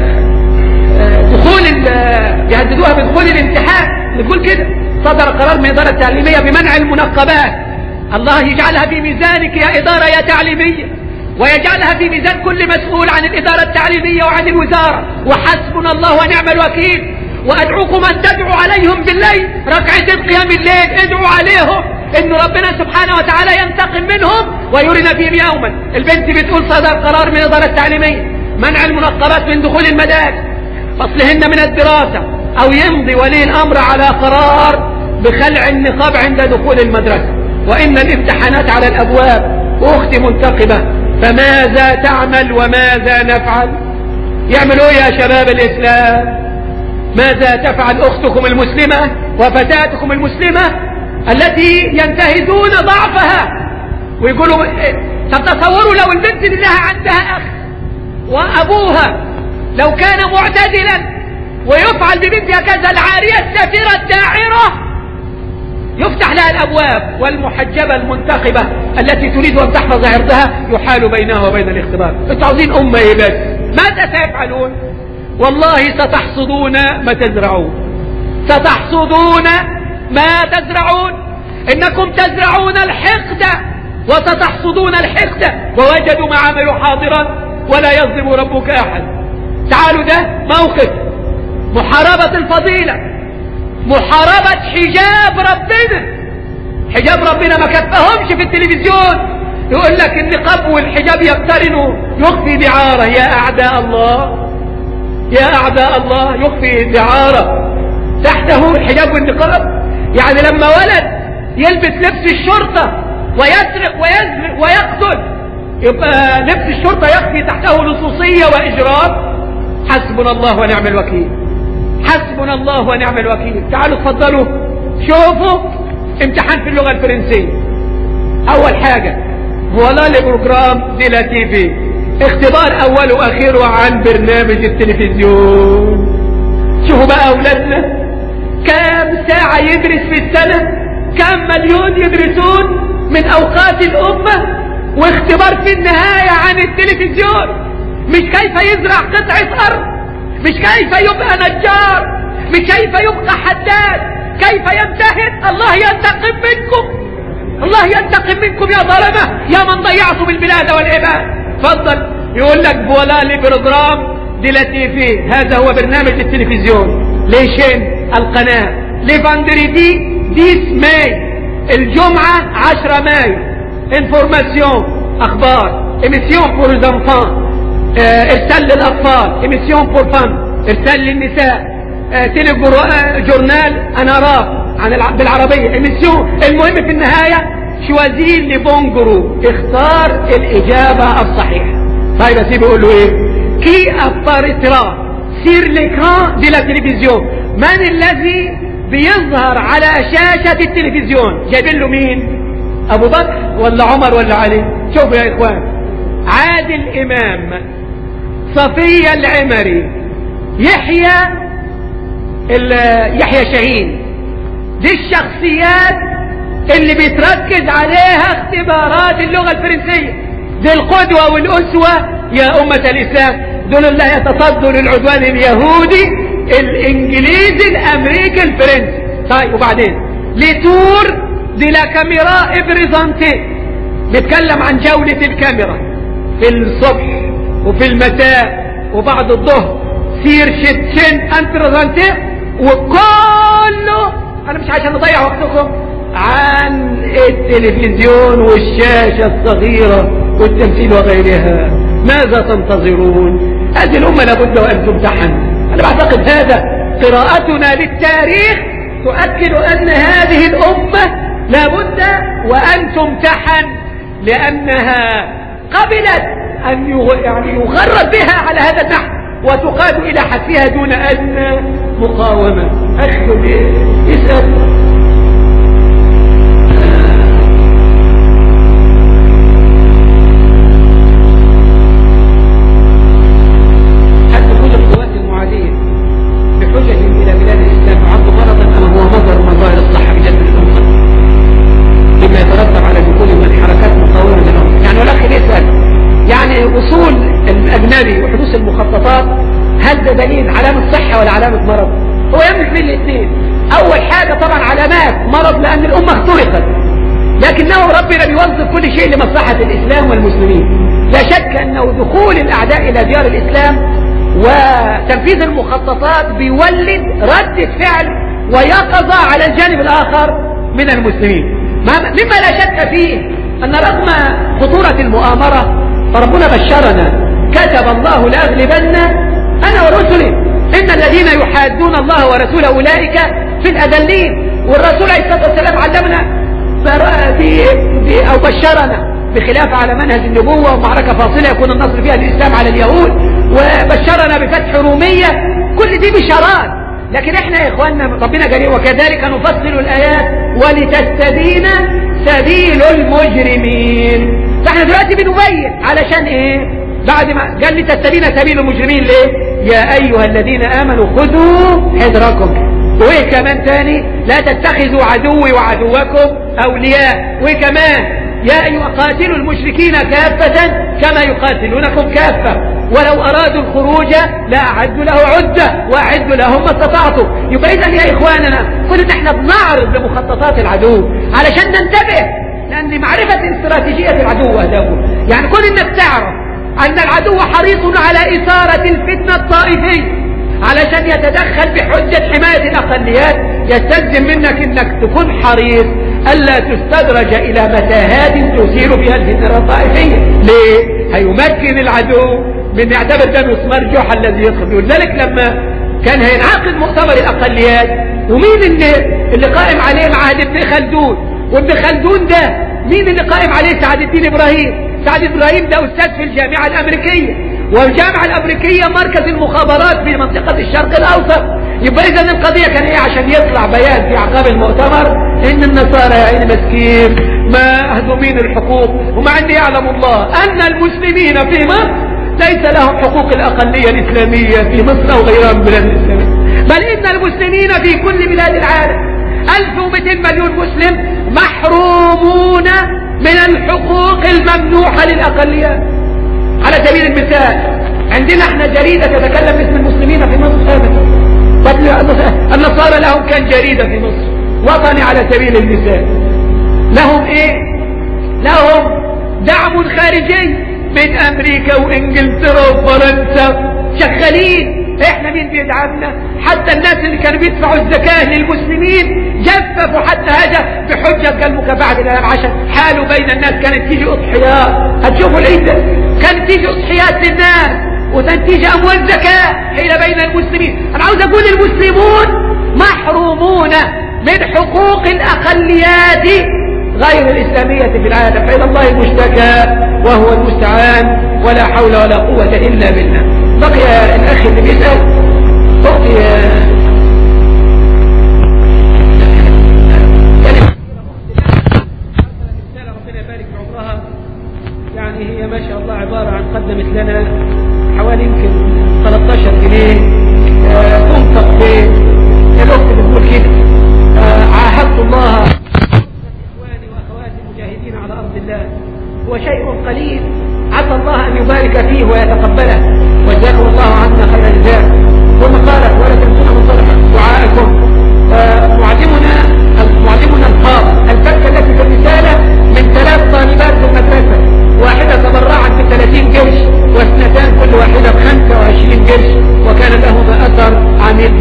دخول، يهددوها بدخول الامتحان. بتقول كده، صدر قرار من الإدارة التعليمية بمنع المنقبات. الله يجعلها في ميزانك يا إدارة يا تعليمية، ويجعلها في ميزان كل مسؤول عن الإدارة التعليمية وعن الوزارة. وحسبنا الله ونعم الوكيل. وأدعوكم أن تدعوا عليهم بالليل ركعتين قيام الليل، ادعوا عليهم إن ربنا سبحانه وتعالى ينتقم منهم ويرنا فيهم يوما. البنت بتقول صدر قرار من الإدارة التعليمية منع المنقبات من دخول المدارس، فصلهن من الدراسة، أو يمضي ولي الأمر على قرار بخلع النقاب عند دخول المدرسة. وإن الامتحانات على الأبواب. أختي منتقبة، فماذا تعمل وماذا نفعل؟ يعملوا يا شباب الإسلام؟ ماذا تفعل أختكم المسلمة وفتاتكم المسلمة التي ينتهزون ضعفها ويقولوا طب تصوروا لو البنت اللي لها عندها أخ وأبوها لو كان معتدلا ويفعل ببنتها كذا، العارية السافرة الداعرة يفتح لها الأبواب، والمحجبة المنتخبة التي تريد أن تحفظ عرضها يحال بينها وبين الاختبار. انتوا عاوزين أمة إيه بس؟ ماذا سيفعلون؟ والله ستحصدون ما تزرعون، ستحصدون ما تزرعون. إنكم تزرعون الحقد وستحصدون الحقد، ووجدوا ما عملوا حاضرا ولا يظلم ربك أحد. تعالوا، ده موقف محاربة الفضيلة، محاربة حجاب ربنا. حجاب ربنا ما كفهمش في التلفزيون يقول لك النقاب والحجاب يقترنوا، يخفي دعارة. يا أعداء الله، يا أعداء الله، يخفي دعارة تحته الحجاب والنقاب. يعني لما ولد يلبس لبس الشرطة ويسرق ويزرق ويقتل، يبقى لبس الشرطة يخفي تحته لصوصية وإجرام. حسبنا الله ونعم الوكيل، حسبنا الله ونعم الوكيل. تعالوا اتفضلوا شوفوا امتحان في اللغة الفرنسية. أول حاجة فوالا لي بروجرام دي لا تي في، اختبار أول وأخير عن برنامج التلفزيون. شوفوا بقى أولادنا كم ساعة يدرس في السنة، كم مليون يدرسون من أوقات الأمة، واختبار في النهاية عن التلفزيون. مش كيف يزرع قطعة أرض، مش كيف يبقى نجار، مش كيف يبقى حداد، كيف يمتهن. الله ينتقم منكم، الله ينتقم منكم يا ظلمة، يا من ضيعتم البلاد والعباد. تفضل يقول لك فوالا لي بروجرام دي لا تي في، هذا هو برنامج التلفزيون. ليشين القناة لفاندريدي 10 ماي، الجمعة 10 ماي، انفورماسيون أخبار، إميسيون بور زنفان، ارسال للأطفال، إميسيون بور فن، ارسال للنساء، تيلي جورنال أناراف بالعربية، إميسيون. المهم في النهاية شوازي لي بون جروب، اختار الإجابة الصحيحة. طيب يا سيدي بيقول له إيه؟ كي أباريترا سير ليكران دي لا تلفزيون، من الذي بيظهر على شاشة التلفزيون؟ جايبين له مين؟ أبو بكر ولا عمر ولا علي؟ شوفوا يا إخوان، عادل إمام، صفية العمري، يحيى شاهين. دي الشخصيات اللي بيتركز عليها اختبارات اللغة الفرنسية. دي القدوة والأسوة يا أمة الإسلام. دول اللي يتصدوا للعدوان اليهودي الإنجليزي الأمريكي الفرنسي. طيب وبعدين لتور دي لا كاميرا ابريزانتي، نتكلم عن جولة الكاميرا في الصبح وفي المساء وبعد الظهر، سير شتشن انترزانتي، وكله انا مش عشان نضيع وقتكم عن التلفزيون والشاشة الصغيرة والتمثيل وغيرها. ماذا تنتظرون؟ هذه الأمة لابد وأن تمتحن. أنا بعتقد هذا قراءتنا للتاريخ تؤكد أن هذه الأمة لابد وأن تمتحن، لأنها قبلت أن يغرد بها على هذا النحو وتقاد إلى حتفها دون أدنى مقاومة. أخذ يسأل وحدوث المخططات، هل ده دليل علامة صحة ولا علامة مرض؟ هو يملك من الاثنين. اول حاجة طبعا علامات مرض لان الامة اخترقت، لكنه ربنا بيوظف كل شيء لمصلحة الاسلام والمسلمين. لا شك انه دخول الاعداء الى ديار الاسلام وتنفيذ المخططات بيولد ردة فعل ويقظة على الجانب الاخر من المسلمين، مما لا شك فيه ان رغم خطورة المؤامرة فربنا بشرنا، كتب الله لأغلبن أنا ورسلي، إن الذين يحادون الله ورسوله أولئك في الأذلين. والرسول عليه الصلاة والسلام علمنا أو بشرنا بخلاف على منهج النبوة ومعركة فاصلة يكون النصر فيها الإسلام على اليهود، وبشرنا بفتح رومية. كل دي بشارات، لكن احنا يا إخواننا ربنا قال وكذلك نفصل الآيات ولتستبين سبيل المجرمين. فاحنا دلوقتي بنبين علشان ايه؟ بعد ما قال لي تستبين سبيل المجرمين ليه؟ يا ايها الذين امنوا خذوا حذركم. وايه كمان تاني؟ لا تتخذوا عدوي وعدوكم اولياء. وايه كمان؟ يا ايها قاتلوا المشركين كافة كما يقاتلونكم كافة ولو ارادوا الخروج لاعدوا له عدة واعدوا لهم ما استطعتم. يبقى اذا يا اخواننا كل احنا بنعرض لمخططات العدو علشان ننتبه، لان معرفة استراتيجية العدو واهدافه، يعني كل انك تعرف أن العدو حريص على إثارة الفتنة الطائفية علشان يتدخل بحجة حماية الأقليات، يستلزم منك أنك تكون حريص ألا تستدرج إلى متاهات تثير فيها الفتنة الطائفية. ليه؟ هيمكن العدو من يعتبر ده مسمار جحا الذي يدخل. ولذلك لما كان هينعقد مؤتمر الأقليات، ومين اللي قائم عليه معهد ابن خلدون، وابن خلدون ده مين اللي قائم عليه؟ سعد الدين إبراهيم. سعد إبراهيم ده أستاذ في الجامعة الأمريكية، والجامعة الأمريكية مركز المخابرات في منطقة الشرق الأوسط. يبقى إذن القضية كان إيه؟ عشان يطلع بيان في أعقاب المؤتمر إن النصارى يا عيني مسكين مهضومين الحقوق، ومع أن يعلم الله أن المسلمين في مصر ليس لهم حقوق الأقلية الإسلامية في مصر أو غيرها من بلاد الإسلام، بل إن المسلمين في كل بلاد العالم 1200 مليون مسلم محرومون من الحقوق الممنوحة للأقليات. على سبيل المثال عندنا احنا جريدة تتكلم باسم المسلمين في مصر أبدا. النصارى لهم كان جريدة في مصر وطني على سبيل المثال. لهم ايه؟ لهم دعم خارجي من امريكا وانجلترا وفرنسا شغالين. احنا مين بيدعمنا؟ حتى الناس اللي كانوا بيدفعوا الزكاة للمسلمين جففوا حتى هذا بحجة المكافحة بالإعلام عشان حالوا بين الناس. كانت تيجي اضحيات، هتشوفوا العيد ده كانت تيجي اضحيات للناس وتنتيج اموال زكاة حيل بين المسلمين. انا عاوز اقول المسلمون محرومون من حقوق الاقليات غير الاسلامية في العالم، فإلى الله المشتكى وهو المستعان ولا حول ولا قوة الا بالله. بقي الاخ اللي بيسأل اختي ربنا يبارك بعمرها، يعني هي ما شاء الله عبارة عن قدمت لنا حوالي يمكن 13 جنيه تنفق في الوقت بتقول كده عاهدت الله اخواني واخواتي المجاهدين على ارض الله هو شيء قليل، عسى الله ان يبارك فيه ويتقبله، وجزاكم الله عنا خير الجزاء.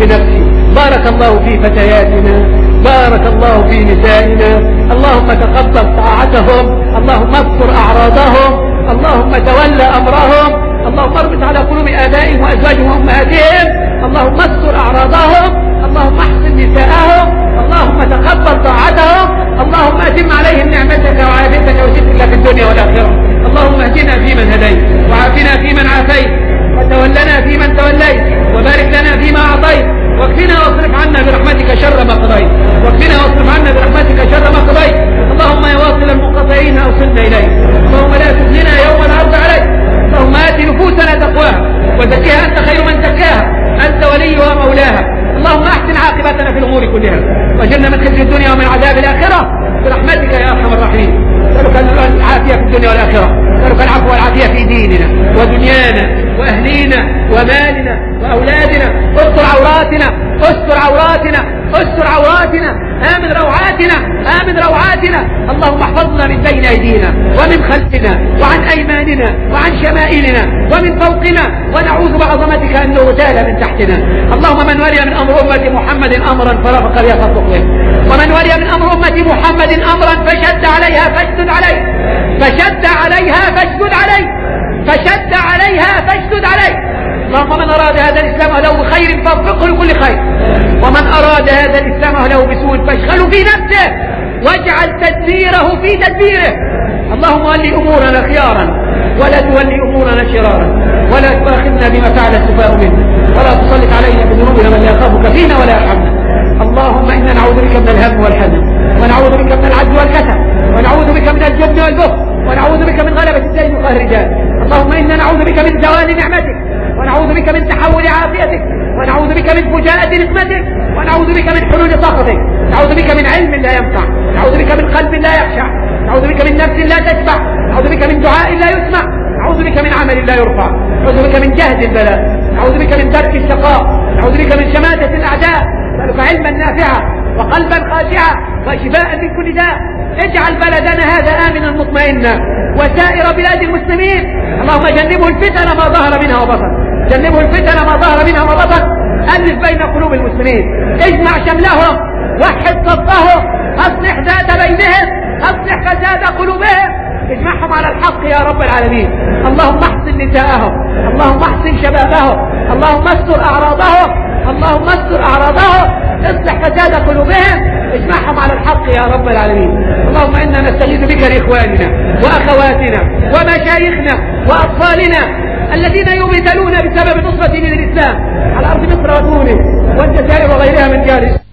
في نفسي. بارك الله في فتياتنا، بارك الله في نسائنا، اللهم تقبل طاعتهم، اللهم استر أعراضهم، اللهم تولى أمرهم، اللهم اربط على قلوب آبائهم وأزواجهم وأمهاتهم، اللهم استر أعراضهم، اللهم احسن نساءهم، اللهم تقبل طاعتهم، اللهم أتم عليهم نعمتك وعافيتك وسترك في الدنيا والآخرة. اللهم اهدنا فيمن هديت، وعافنا فيمن عافيت، وتولنا فيمن توليت، وبارك لنا فيما أعطيت، واكفنا واصرف عنا برحمتك شر ما قضيت، واكفنا واصرف عنا برحمتك شر ما قضيت. اللهم يا واصل المنقطعين أوصلنا إليك، اللهم لا تخزنا يوم العرض عليك. اللهم آت نفوسنا تقواها وزكها أنت خير من زكاها، أنت وليها ومولاها. اللهم أحسن عاقبتنا في الأمور كلها، واجرنا من خزي الدنيا ومن عذاب الآخرة برحمتك يا أرحم الراحمين. نسألك العافية في الدنيا والآخرة، نسألك العفو والعافية في ديننا ودنيانا وأهلينا ومالنا وأولادنا. استر عوراتنا، استر عوراتنا، استر عوراتنا، آمن روعاتنا، آمن روعاتنا. اللهم احفظنا من بين أيدينا ومن خلفنا وعن أيماننا وعن شمائلنا ومن فوقنا، ونعوذ بعظمتك أن نغتال من تحتنا. اللهم من ولي من أمر أمة محمد أمرا فرافق بها فاطلقه، ومن ولي من أمر أمة محمد أمرا فشد عليها فاشدد عليه، فشد عليها فاشدد عليه، فشد عليها فاشدد عليه. اللهم من أراد هذا الإسلام له بخير فوفقه لكل خير، ومن أراد هذا الإسلام له بسوء فاشغله في نفسه واجعل تدبيره في تدبيره. اللهم ولي أمورنا خيارا ولا تولي أمورنا شرارا، ولا تؤاخذنا بما فعل السفهاء منا، ولا تسلط علينا بذنوبنا من لا يخافك فينا ولا يرحمنا. اللهم إنا نعوذ بك من الهم والحزن، ونعوذ بك من العجز والكسل، ونعوذ بك من الجبن والبخل، ونعوذ بك من غلبة الدين وقهر الرجال. اللهم إنا نعوذ بك من زوال نعمتك، ونعوذ بك من تحول عافيتك، ونعوذ بك من فجاءة نقمتك، ونعوذ بك من حلول سخطك. نعوذ بك من علم لا ينفع، نعوذ بك من قلب لا يخشع، نعوذ بك من نفس لا تشبع، نعوذ بك من دعاء لا يسمع، نعوذ بك من عمل لا يرفع، نعوذ بك من جهد البلاء، نعوذ بك من ترك الشقاء، نعوذ بك من شماتة الأعداء. نسألك علما نافعا وقلبا خاشعا وشفاء من كل داء. اجعل بلدنا هذا آمنا مطمئنا وسائر بلاد المسلمين. اللهم جنبه الفتن ما ظهر منها وبطن، جنبه الفتن ما ظهر منها وبطن. ألف بين قلوب المسلمين، اجمع شملهم، وحد صفهم، أصلح ذات بينهم، أصلح فساد قلوبهم، اجمعهم على الحق يا رب العالمين. اللهم احسن نساءهم، اللهم احسن شبابهم، اللهم استر أعراضهم، اللهم استر أعراضهم، اصلح فساد قلوبهم، اجمعهم على الحق يا رب العالمين. اللهم إنا نستغيث بك لإخواننا وأخواتنا ومشايخنا وأطفالنا الذين يبتلون بسبب نصرة دين الإسلام على أرض مصر وتونس والجزائر وغيرها من جهة